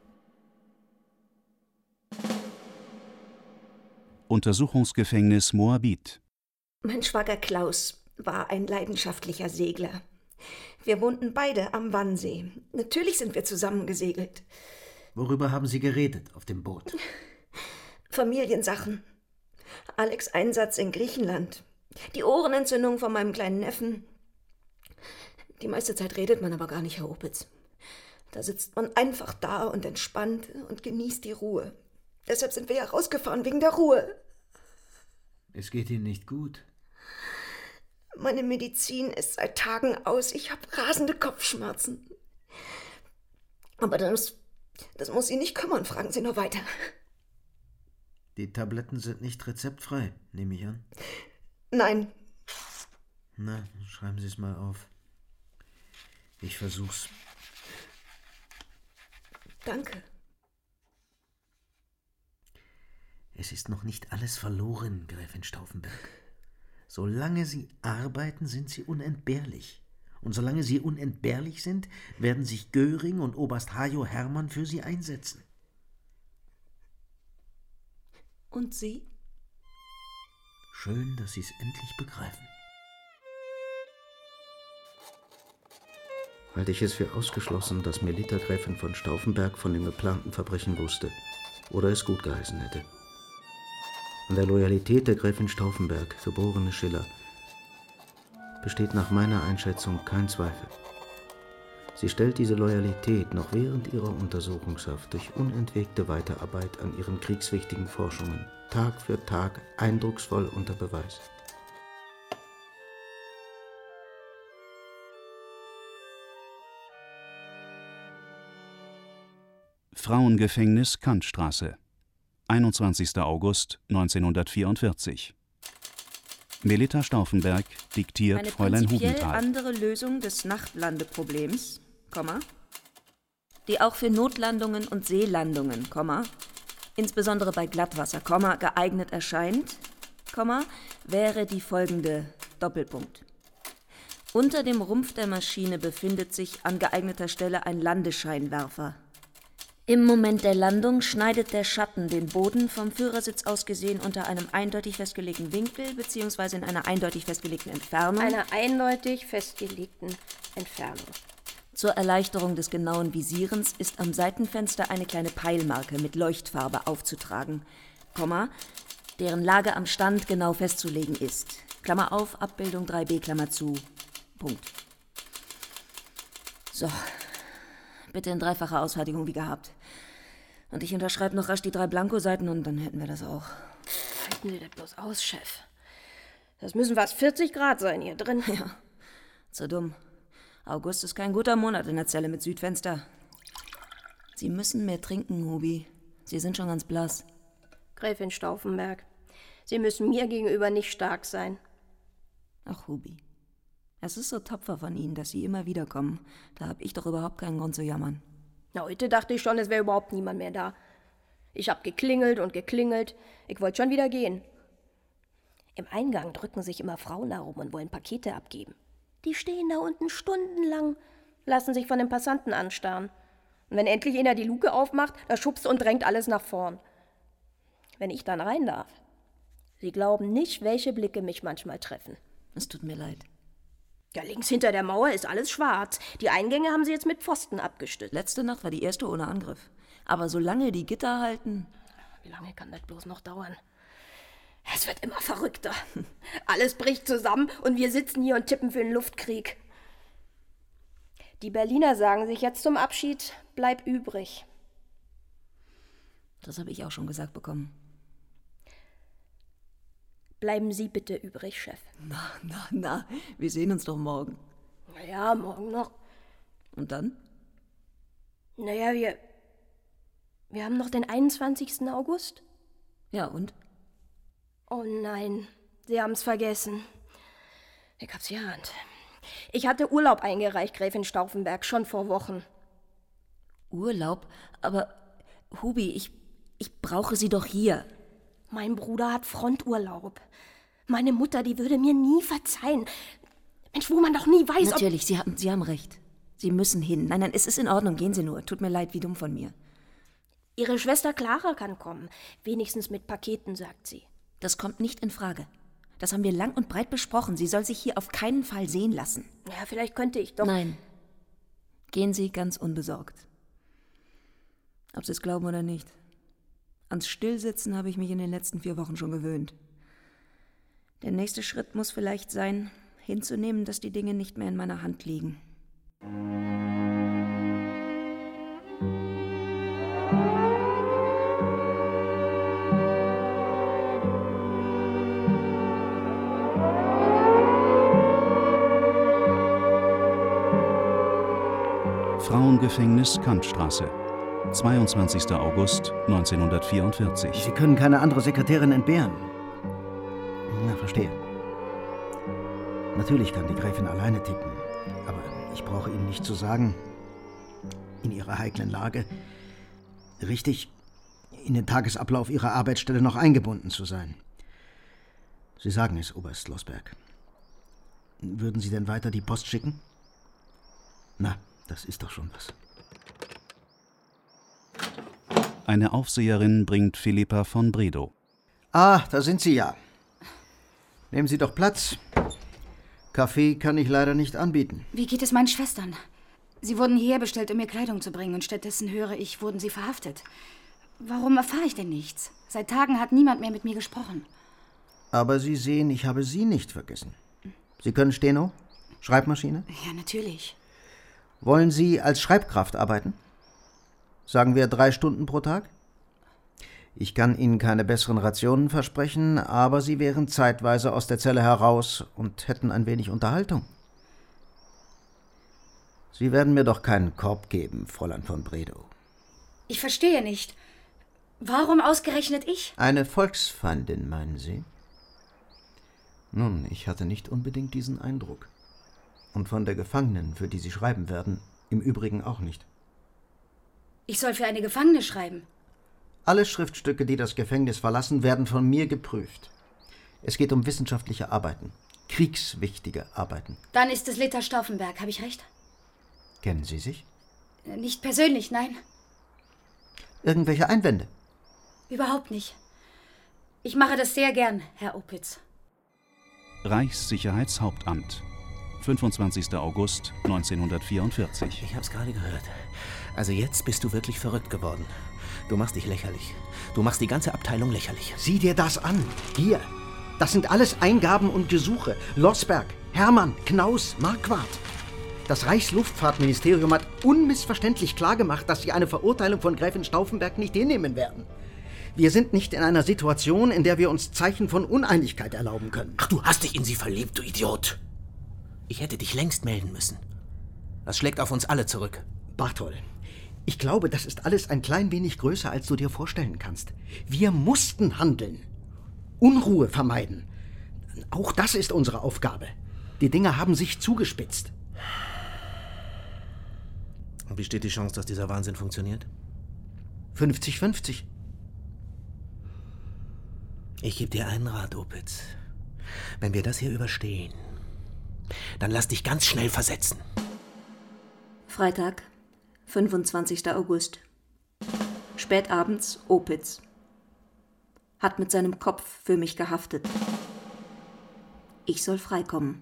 Untersuchungsgefängnis Moabit. Mein Schwager Klaus war ein leidenschaftlicher Segler. Wir wohnten beide am Wannsee. Natürlich sind wir zusammen gesegelt. Worüber haben Sie geredet auf dem Boot? Familiensachen. Alex' Einsatz in Griechenland. Die Ohrenentzündung von meinem kleinen Neffen. Die meiste Zeit redet man aber gar nicht, Herr Opitz. Da sitzt man einfach da und entspannt und genießt die Ruhe. Deshalb sind wir ja rausgefahren, wegen der Ruhe. Es geht Ihnen nicht gut. Meine Medizin ist seit Tagen aus. Ich habe rasende Kopfschmerzen. Aber das, das muss Sie nicht kümmern. Fragen Sie nur weiter. Die Tabletten sind nicht rezeptfrei, nehme ich an. Nein. Na, schreiben Sie es mal auf. Ich versuch's. Danke. Es ist noch nicht alles verloren, Gräfin Stauffenberg. Solange Sie arbeiten, sind Sie unentbehrlich. Und solange Sie unentbehrlich sind, werden sich Göring und Oberst Hajo Hermann für Sie einsetzen. Und Sie? Schön, dass Sie es endlich begreifen. Halte ich es für ausgeschlossen, dass Melita Gräfin von Stauffenberg von dem geplanten Verbrechen wusste oder es gut geheißen hätte. An der Loyalität der Gräfin Stauffenberg, geborene Schiller, besteht nach meiner Einschätzung kein Zweifel. Sie stellt diese Loyalität noch während ihrer Untersuchungshaft durch unentwegte Weiterarbeit an ihren kriegswichtigen Forschungen Tag für Tag eindrucksvoll unter Beweis. Frauengefängnis Kantstraße, einundzwanzigster August neunzehnhundertvierundvierzig. Melita Stauffenberg diktiert Eine Fräulein prinzipiell Hugenthal. andere Lösung des Nachtlandeproblems, Komma, die auch für Notlandungen und Seelandungen, Komma, insbesondere bei Glattwasser, Komma, geeignet erscheint, Komma, wäre die folgende: Doppelpunkt. Unter dem Rumpf der Maschine befindet sich an geeigneter Stelle ein Landescheinwerfer. Im Moment der Landung schneidet der Schatten den Boden vom Führersitz aus gesehen unter einem eindeutig festgelegten Winkel bzw. in einer eindeutig festgelegten Entfernung. Einer eindeutig festgelegten Entfernung. Zur Erleichterung des genauen Visierens ist am Seitenfenster eine kleine Peilmarke mit Leuchtfarbe aufzutragen, Komma, deren Lage am Stand genau festzulegen ist. Klammer auf, Abbildung drei b, Klammer zu. Punkt. So, bitte in dreifacher Ausfertigung wie gehabt. Und ich unterschreibe noch rasch die drei Blankoseiten und dann hätten wir das auch. Halten Sie das bloß aus, Chef. Das müssen fast vierzig Grad sein hier drin. Ja, zu dumm. August ist kein guter Monat in der Zelle mit Südfenster. Sie müssen mehr trinken, Hubi. Sie sind schon ganz blass. Gräfin Stauffenberg, Sie müssen mir gegenüber nicht stark sein. Ach, Hubi. Es ist so tapfer von Ihnen, dass Sie immer wiederkommen. Da habe ich doch überhaupt keinen Grund zu jammern. Na, heute dachte ich schon, es wäre überhaupt niemand mehr da. Ich habe geklingelt und geklingelt. Ich wollte schon wieder gehen. Im Eingang drücken sich immer Frauen herum und wollen Pakete abgeben. Die stehen da unten stundenlang, lassen sich von den Passanten anstarren. Und wenn endlich einer die Luke aufmacht, da schubst und drängt alles nach vorn. Wenn ich dann rein darf. Sie glauben nicht, welche Blicke mich manchmal treffen. Es tut mir leid. Ja, links hinter der Mauer ist alles schwarz. Die Eingänge haben sie jetzt mit Pfosten abgestützt. Letzte Nacht war die erste ohne Angriff. Aber solange die Gitter halten... Wie lange kann das bloß noch dauern? Es wird immer verrückter. Alles bricht zusammen und wir sitzen hier und tippen für den Luftkrieg. Die Berliner sagen sich jetzt zum Abschied, bleib übrig. Das habe ich auch schon gesagt bekommen. Bleiben Sie bitte übrig, Chef. Na, na, na, wir sehen uns doch morgen. Na ja, morgen noch. Und dann? Naja, wir... Wir haben noch den einundzwanzigsten August. Ja, und? Oh nein, Sie haben's vergessen. Ich hab's geahnt. Ich hatte Urlaub eingereicht, Gräfin Stauffenberg, schon vor Wochen. Urlaub? Aber, Hubi, ich, ich brauche Sie doch hier. Mein Bruder hat Fronturlaub. Meine Mutter, die würde mir nie verzeihen. Mensch, wo man doch nie weiß, Natürlich, Sie haben, Sie haben recht. Sie müssen hin. Nein, nein, es ist in Ordnung, gehen Sie nur. Tut mir leid, wie dumm von mir. Ihre Schwester Clara kann kommen. Wenigstens mit Paketen, sagt sie. Das kommt nicht in Frage. Das haben wir lang und breit besprochen. Sie soll sich hier auf keinen Fall sehen lassen. Ja, vielleicht könnte ich doch... Nein. Gehen Sie ganz unbesorgt. Ob Sie es glauben oder nicht. Ans Stillsitzen habe ich mich in den letzten vier Wochen schon gewöhnt. Der nächste Schritt muss vielleicht sein, hinzunehmen, dass die Dinge nicht mehr in meiner Hand liegen. Frauengefängnis Kantstraße, zweiundzwanzigster August neunzehnhundertvierundvierzig. Sie können keine andere Sekretärin entbehren. Na, verstehe. Natürlich kann die Gräfin alleine tippen, aber ich brauche Ihnen nicht zu sagen, in Ihrer heiklen Lage, richtig in den Tagesablauf Ihrer Arbeitsstelle noch eingebunden zu sein. Sie sagen es, Oberst Losberg. Würden Sie denn weiter die Post schicken? Na, das ist doch schon was. Eine Aufseherin bringt Philippa von Bredow. Ah, da sind Sie ja. Nehmen Sie doch Platz. Kaffee kann ich leider nicht anbieten. Wie geht es meinen Schwestern? Sie wurden hierher bestellt, um mir Kleidung zu bringen, und stattdessen höre ich, wurden sie verhaftet. Warum erfahre ich denn nichts? Seit Tagen hat niemand mehr mit mir gesprochen. Aber Sie sehen, ich habe Sie nicht vergessen. Sie können Steno? Schreibmaschine? Ja, natürlich. Wollen Sie als Schreibkraft arbeiten? Sagen wir drei Stunden pro Tag? Ich kann Ihnen keine besseren Rationen versprechen, aber Sie wären zeitweise aus der Zelle heraus und hätten ein wenig Unterhaltung. Sie werden mir doch keinen Korb geben, Fräulein von Bredow. Ich verstehe nicht. Warum ausgerechnet ich? Eine Volksfeindin, meinen Sie? Nun, ich hatte nicht unbedingt diesen Eindruck. Und von der Gefangenen, für die Sie schreiben werden, im Übrigen auch nicht. Ich soll für eine Gefangene schreiben. Alle Schriftstücke, die das Gefängnis verlassen, werden von mir geprüft. Es geht um wissenschaftliche Arbeiten, kriegswichtige Arbeiten. Dann ist es Lita Stauffenberg, habe ich recht? Kennen Sie sich? Nicht persönlich, nein. Irgendwelche Einwände? Überhaupt nicht. Ich mache das sehr gern, Herr Opitz. Reichssicherheitshauptamt, fünfundzwanzigster August neunzehnhundertvierundvierzig. Ich hab's gerade gehört. Also jetzt bist du wirklich verrückt geworden. Du machst dich lächerlich. Du machst die ganze Abteilung lächerlich. Sieh dir das an. Hier. Das sind alles Eingaben und Gesuche. Lossberg, Hermann, Knaus, Marquardt. Das Reichsluftfahrtministerium hat unmissverständlich klargemacht, dass sie eine Verurteilung von Gräfin Stauffenberg nicht hinnehmen werden. Wir sind nicht in einer Situation, in der wir uns Zeichen von Uneinigkeit erlauben können. Ach, du hast dich in sie verliebt, du Idiot. Ich hätte dich längst melden müssen. Das schlägt auf uns alle zurück. Barthol, ich glaube, das ist alles ein klein wenig größer, als du dir vorstellen kannst. Wir mussten handeln. Unruhe vermeiden. Auch das ist unsere Aufgabe. Die Dinge haben sich zugespitzt. Und wie steht die Chance, dass dieser Wahnsinn funktioniert? fünfzig fünfzig. Ich gebe dir einen Rat, Opitz. Wenn wir das hier überstehen, dann lass dich ganz schnell versetzen. Freitag, fünfundzwanzigster August. Spätabends, Opitz. Hat mit seinem Kopf für mich gehaftet. Ich soll freikommen.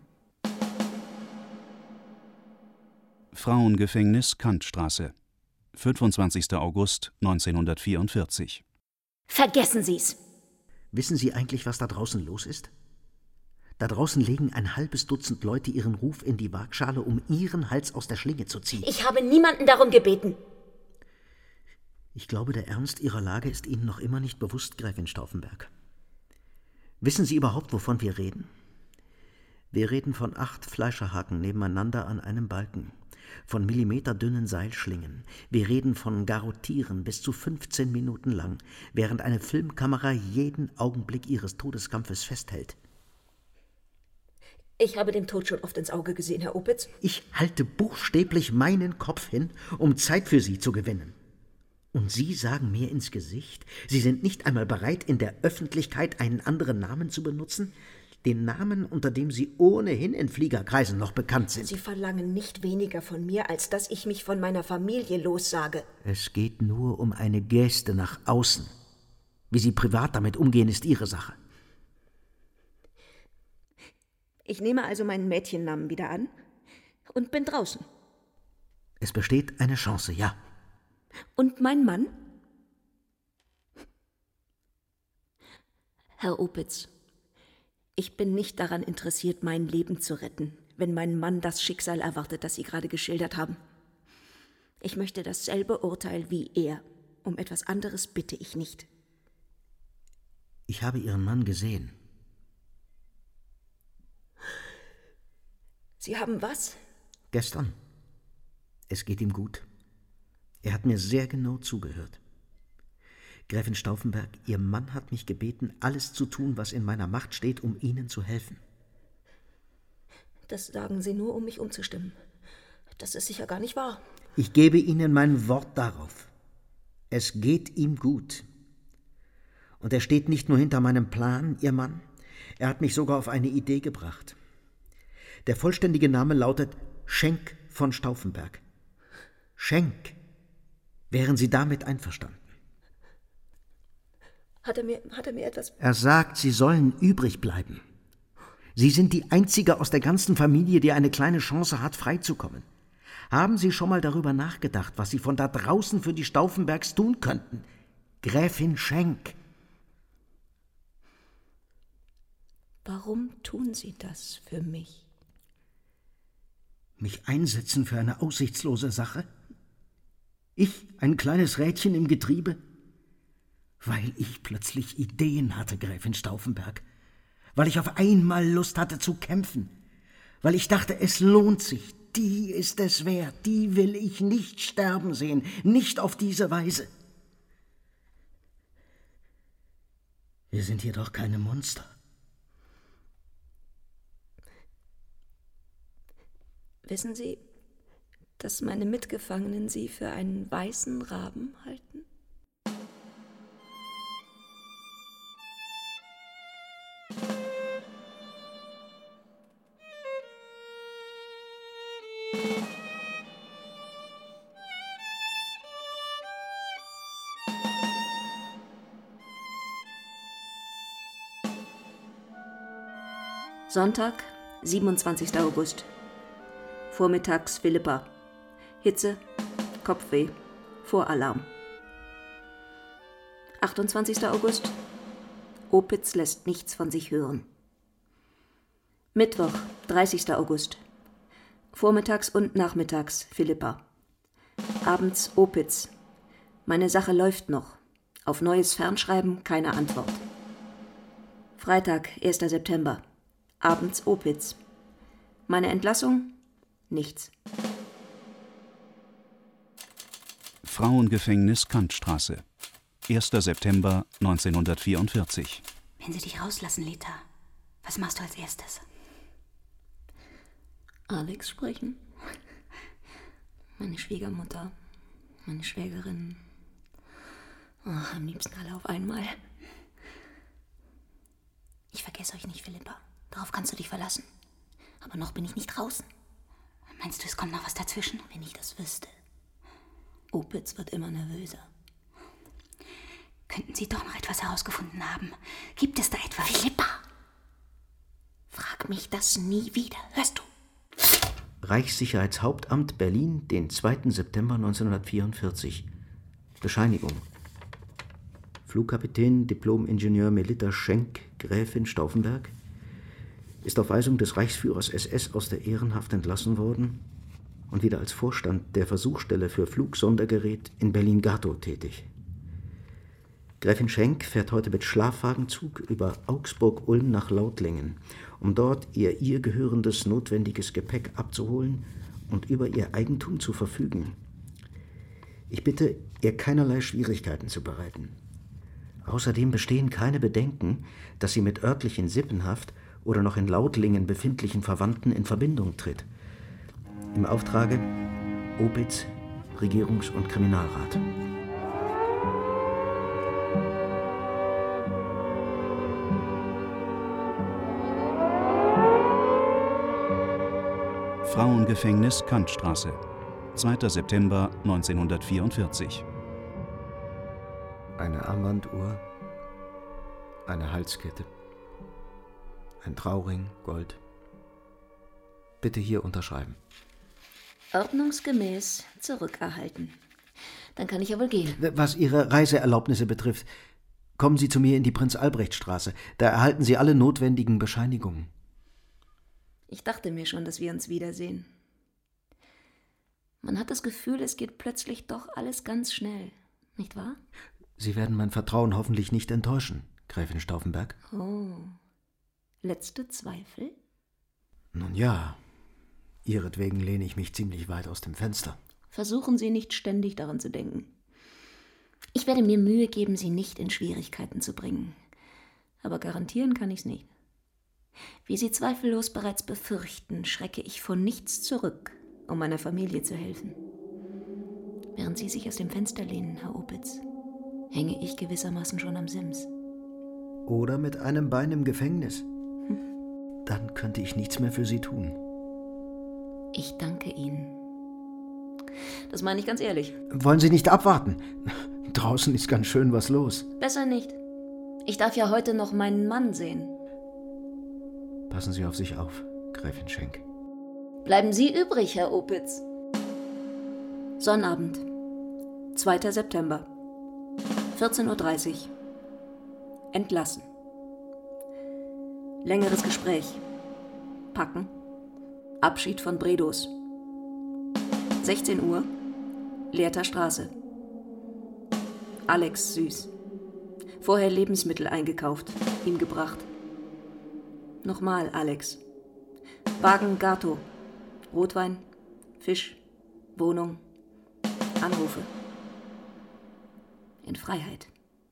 Frauengefängnis Kantstraße, fünfundzwanzigster August neunzehnhundertvierundvierzig. Vergessen Sie's! Wissen Sie eigentlich, was da draußen los ist? Da draußen legen ein halbes Dutzend Leute ihren Ruf in die Waagschale, um Ihren Hals aus der Schlinge zu ziehen. Ich habe niemanden darum gebeten. Ich glaube, der Ernst Ihrer Lage ist Ihnen noch immer nicht bewusst, Gräfin Stauffenberg. Wissen Sie überhaupt, wovon wir reden? Wir reden von acht Fleischerhaken nebeneinander an einem Balken, von millimeterdünnen Seilschlingen. Wir reden von Garrottieren bis zu fünfzehn Minuten lang, während eine Filmkamera jeden Augenblick ihres Todeskampfes festhält. Ich habe dem Tod schon oft ins Auge gesehen, Herr Opitz. Ich halte buchstäblich meinen Kopf hin, um Zeit für Sie zu gewinnen. Und Sie sagen mir ins Gesicht, Sie sind nicht einmal bereit, in der Öffentlichkeit einen anderen Namen zu benutzen? Den Namen, unter dem Sie ohnehin in Fliegerkreisen noch bekannt sind. Sie verlangen nicht weniger von mir, als dass ich mich von meiner Familie lossage. Es geht nur um eine Geste nach außen. Wie Sie privat damit umgehen, ist Ihre Sache. Ich nehme also meinen Mädchennamen wieder an und bin draußen. Es besteht eine Chance, ja. Und mein Mann? Herr Opitz, ich bin nicht daran interessiert, mein Leben zu retten, wenn mein Mann das Schicksal erwartet, das Sie gerade geschildert haben. Ich möchte dasselbe Urteil wie er. Um etwas anderes bitte ich nicht. Ich habe Ihren Mann gesehen. Sie haben was? Gestern. Es geht ihm gut. Er hat mir sehr genau zugehört. Gräfin Stauffenberg, Ihr Mann hat mich gebeten, alles zu tun, was in meiner Macht steht, um Ihnen zu helfen. Das sagen Sie nur, um mich umzustimmen. Das ist sicher gar nicht wahr. Ich gebe Ihnen mein Wort darauf. Es geht ihm gut. Und er steht nicht nur hinter meinem Plan, Ihr Mann, er hat mich sogar auf eine Idee gebracht. Der vollständige Name lautet Schenk von Stauffenberg. Schenk. Wären Sie damit einverstanden? Hat er mir, hat er mir etwas... Er sagt, Sie sollen übrig bleiben. Sie sind die Einzige aus der ganzen Familie, die eine kleine Chance hat, freizukommen. Haben Sie schon mal darüber nachgedacht, was Sie von da draußen für die Stauffenbergs tun könnten? Gräfin Schenk. Warum tun Sie das für mich? Mich einsetzen für eine aussichtslose Sache? Ich, ein kleines Rädchen im Getriebe? Weil ich plötzlich Ideen hatte, Gräfin Stauffenberg. Weil ich auf einmal Lust hatte zu kämpfen. Weil ich dachte, es lohnt sich, Die ist es wert. Die will ich nicht sterben sehen. Nicht auf diese Weise. Wir sind hier doch keine Monster. Wissen Sie, dass meine Mitgefangenen Sie für einen weißen Raben halten? Sonntag, siebenundzwanzigster August. Vormittags Philippa. Hitze, Kopfweh, Voralarm. achtundzwanzigster August. Opitz lässt nichts von sich hören. Mittwoch, dreißigster August. Vormittags und nachmittags Philippa. Abends Opitz. Meine Sache läuft noch. Auf neues Fernschreiben keine Antwort. Freitag, erster September. Abends Opitz. Meine Entlassung? Nichts. Frauengefängnis Kantstraße. erster September neunzehnhundertvierundvierzig. Wenn sie dich rauslassen, Lita, was machst du als erstes? Alex sprechen. Meine Schwiegermutter, meine Schwägerin. Oh, am liebsten alle auf einmal. Ich vergesse euch nicht, Philippa. Darauf kannst du dich verlassen. Aber noch bin ich nicht draußen. Meinst du, es kommt noch was dazwischen? Wenn ich das wüsste. Opitz wird immer nervöser. Könnten Sie doch noch etwas herausgefunden haben? Gibt es da etwas? Philippa! Frag mich das nie wieder, hörst du? Reichssicherheitshauptamt Berlin, den zweiten September neunzehnhundertvierundvierzig. Bescheinigung. Flugkapitän, Diplom-Ingenieur Melita Schenk, Gräfin Stauffenberg, ist auf Weisung des Reichsführers S S aus der Ehrenhaft entlassen worden und wieder als Vorstand der Versuchsstelle für Flugsondergerät in Berlin-Gatow tätig. Gräfin Schenk fährt heute mit Schlafwagenzug über Augsburg-Ulm nach Lautlingen, um dort ihr ihr gehörendes notwendiges Gepäck abzuholen und über ihr Eigentum zu verfügen. Ich bitte, ihr keinerlei Schwierigkeiten zu bereiten. Außerdem bestehen keine Bedenken, dass sie mit örtlichen Sippenhaft oder noch in Lautlingen befindlichen Verwandten in Verbindung tritt. Im Auftrage Opitz, Regierungs- und Kriminalrat. Frauengefängnis Kantstraße. zweiter September neunzehnhundertvierundvierzig. Eine Armbanduhr, eine Halskette, ein Trauring, Gold. Bitte hier unterschreiben. Ordnungsgemäß zurückerhalten. Dann kann ich ja wohl gehen. Was Ihre Reiseerlaubnisse betrifft, kommen Sie zu mir in die Prinz-Albrecht-Straße. Da erhalten Sie alle notwendigen Bescheinigungen. Ich dachte mir schon, dass wir uns wiedersehen. Man hat das Gefühl, es geht plötzlich doch alles ganz schnell, nicht wahr? Sie werden mein Vertrauen hoffentlich nicht enttäuschen, Gräfin Stauffenberg. Oh, letzte Zweifel? Nun ja, Ihretwegen lehne ich mich ziemlich weit aus dem Fenster. Versuchen Sie nicht ständig daran zu denken. Ich werde mir Mühe geben, Sie nicht in Schwierigkeiten zu bringen. Aber garantieren kann ich's nicht. Wie Sie zweifellos bereits befürchten, schrecke ich vor nichts zurück, um meiner Familie zu helfen. Während Sie sich aus dem Fenster lehnen, Herr Opitz, hänge ich gewissermaßen schon am Sims. Oder mit einem Bein im Gefängnis. Hm? Dann könnte ich nichts mehr für Sie tun. Ich danke Ihnen. Das meine ich ganz ehrlich. Wollen Sie nicht abwarten? Draußen ist ganz schön was los. Besser nicht. Ich darf ja heute noch meinen Mann sehen. Passen Sie auf sich auf, Gräfin Schenk. Bleiben Sie übrig, Herr Opitz. Sonnabend, zweiter September, vierzehn Uhr dreißig. Entlassen. Längeres Gespräch. Packen. Abschied von Bredows. sechzehn Uhr. Lehrter Straße. Alex süß. Vorher Lebensmittel eingekauft, ihm gebracht. Nochmal Alex. Wagen Gatow. Rotwein, Fisch, Wohnung, Anrufe. In Freiheit.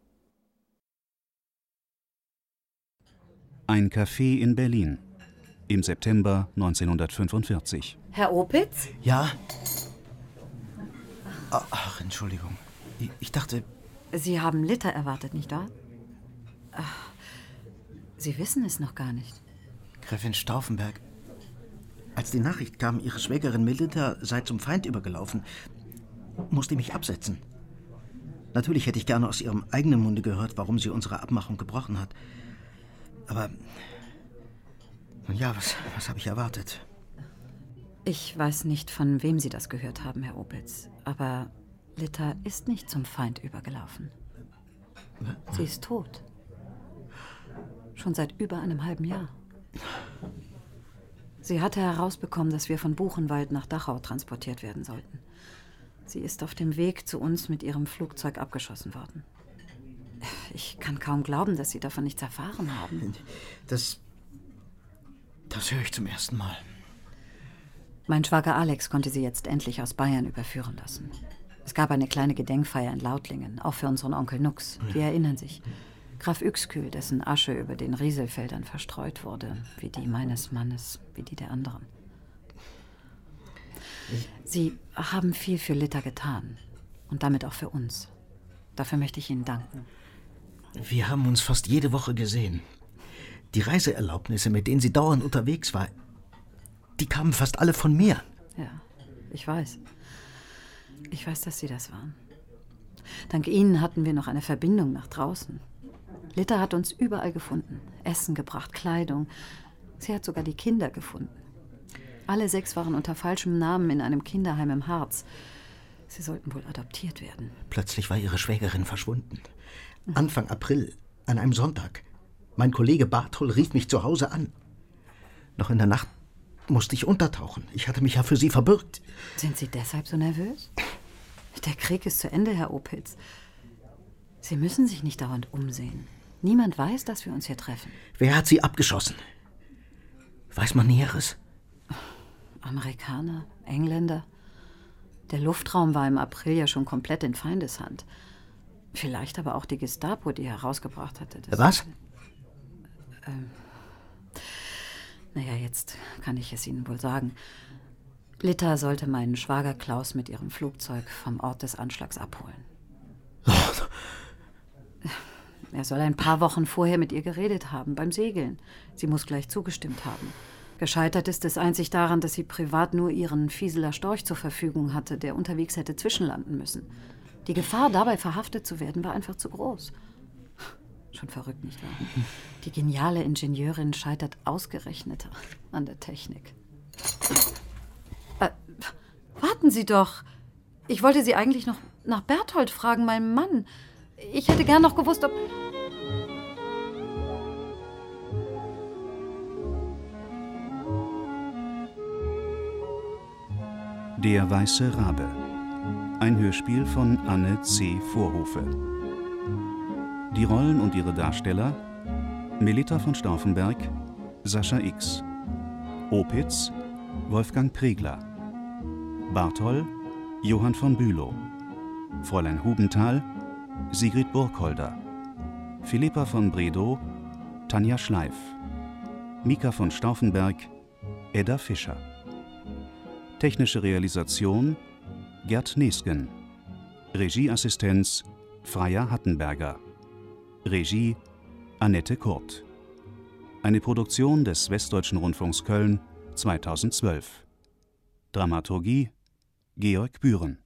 Ein Café in Berlin. Im September neunzehnhundertfünfundvierzig. Herr Opitz? Ja? Ach, Entschuldigung. Ich, ich dachte... Sie haben Litter erwartet, nicht wahr? Ach, Sie wissen es noch gar nicht. Gräfin Stauffenberg. Als die Nachricht kam, Ihre Schwägerin Melita sei zum Feind übergelaufen, musste ich mich absetzen. Natürlich hätte ich gerne aus Ihrem eigenen Munde gehört, warum sie unsere Abmachung gebrochen hat. Aber, nun ja, was, was habe ich erwartet? Ich weiß nicht, von wem Sie das gehört haben, Herr Opitz. Aber Litter ist nicht zum Feind übergelaufen. Sie ist tot. Schon seit über einem halben Jahr. Sie hatte herausbekommen, dass wir von Buchenwald nach Dachau transportiert werden sollten. Sie ist auf dem Weg zu uns mit ihrem Flugzeug abgeschossen worden. Ich kann kaum glauben, dass Sie davon nichts erfahren haben. Das... das höre ich zum ersten Mal. Mein Schwager Alex konnte sie jetzt endlich aus Bayern überführen lassen. Es gab eine kleine Gedenkfeier in Lautlingen, auch für unseren Onkel Nux. Die erinnern sich. Graf Yxkull, dessen Asche über den Rieselfeldern verstreut wurde, wie die meines Mannes, wie die der anderen. Sie haben viel für Litter getan und damit auch für uns. Dafür möchte ich Ihnen danken. Wir haben uns fast jede Woche gesehen. Die Reiseerlaubnisse, mit denen sie dauernd unterwegs war, die kamen fast alle von mir. Ja, ich weiß. Ich weiß, dass Sie das waren. Dank Ihnen hatten wir noch eine Verbindung nach draußen. Litter hat uns überall gefunden. Essen gebracht, Kleidung. Sie hat sogar die Kinder gefunden. Alle sechs waren unter falschem Namen in einem Kinderheim im Harz. Sie sollten wohl adoptiert werden. Plötzlich war ihre Schwägerin verschwunden. Anfang April, an einem Sonntag. Mein Kollege Barthol rief mich zu Hause an. Noch in der Nacht musste ich untertauchen. Ich hatte mich ja für sie verbürgt. Sind Sie deshalb so nervös? Der Krieg ist zu Ende, Herr Opitz. Sie müssen sich nicht dauernd umsehen. Niemand weiß, dass wir uns hier treffen. Wer hat sie abgeschossen? Weiß man Näheres? Amerikaner, Engländer. Der Luftraum war im April ja schon komplett in Feindeshand. Vielleicht aber auch die Gestapo, die herausgebracht hatte. Das Was? Ähm, naja, jetzt kann ich es Ihnen wohl sagen. Litter sollte meinen Schwager Klaus mit ihrem Flugzeug vom Ort des Anschlags abholen. Er soll ein paar Wochen vorher mit ihr geredet haben, beim Segeln. Sie muss gleich zugestimmt haben. Gescheitert ist es einzig daran, dass sie privat nur ihren Fieseler Storch zur Verfügung hatte, der unterwegs hätte zwischenlanden müssen. Die Gefahr, dabei verhaftet zu werden, war einfach zu groß. Schon verrückt, nicht wahr? Die geniale Ingenieurin scheitert ausgerechnet an der Technik. Äh, warten Sie doch! Ich wollte Sie eigentlich noch nach Berthold fragen, meinem Mann. Ich hätte gern noch gewusst, ob... Der weiße Rabe. Ein Hörspiel von Anne C. Vorhofe. Die Rollen und ihre Darsteller: Melita von Stauffenberg, Sascha X. Opitz, Wolfgang Pregler. Barthol, Johann von Bülow. Fräulein Hubenthal, Sigrid Burkholder. Philippa von Bredow, Tanja Schleif. Mika von Stauffenberg, Edda Fischer. Technische Realisation Gerd Nesken. Regieassistenz Freya Hattenberger. Regie Annette Kurt. Eine Produktion des Westdeutschen Rundfunks Köln zweitausendzwölf. Dramaturgie Georg Bühren.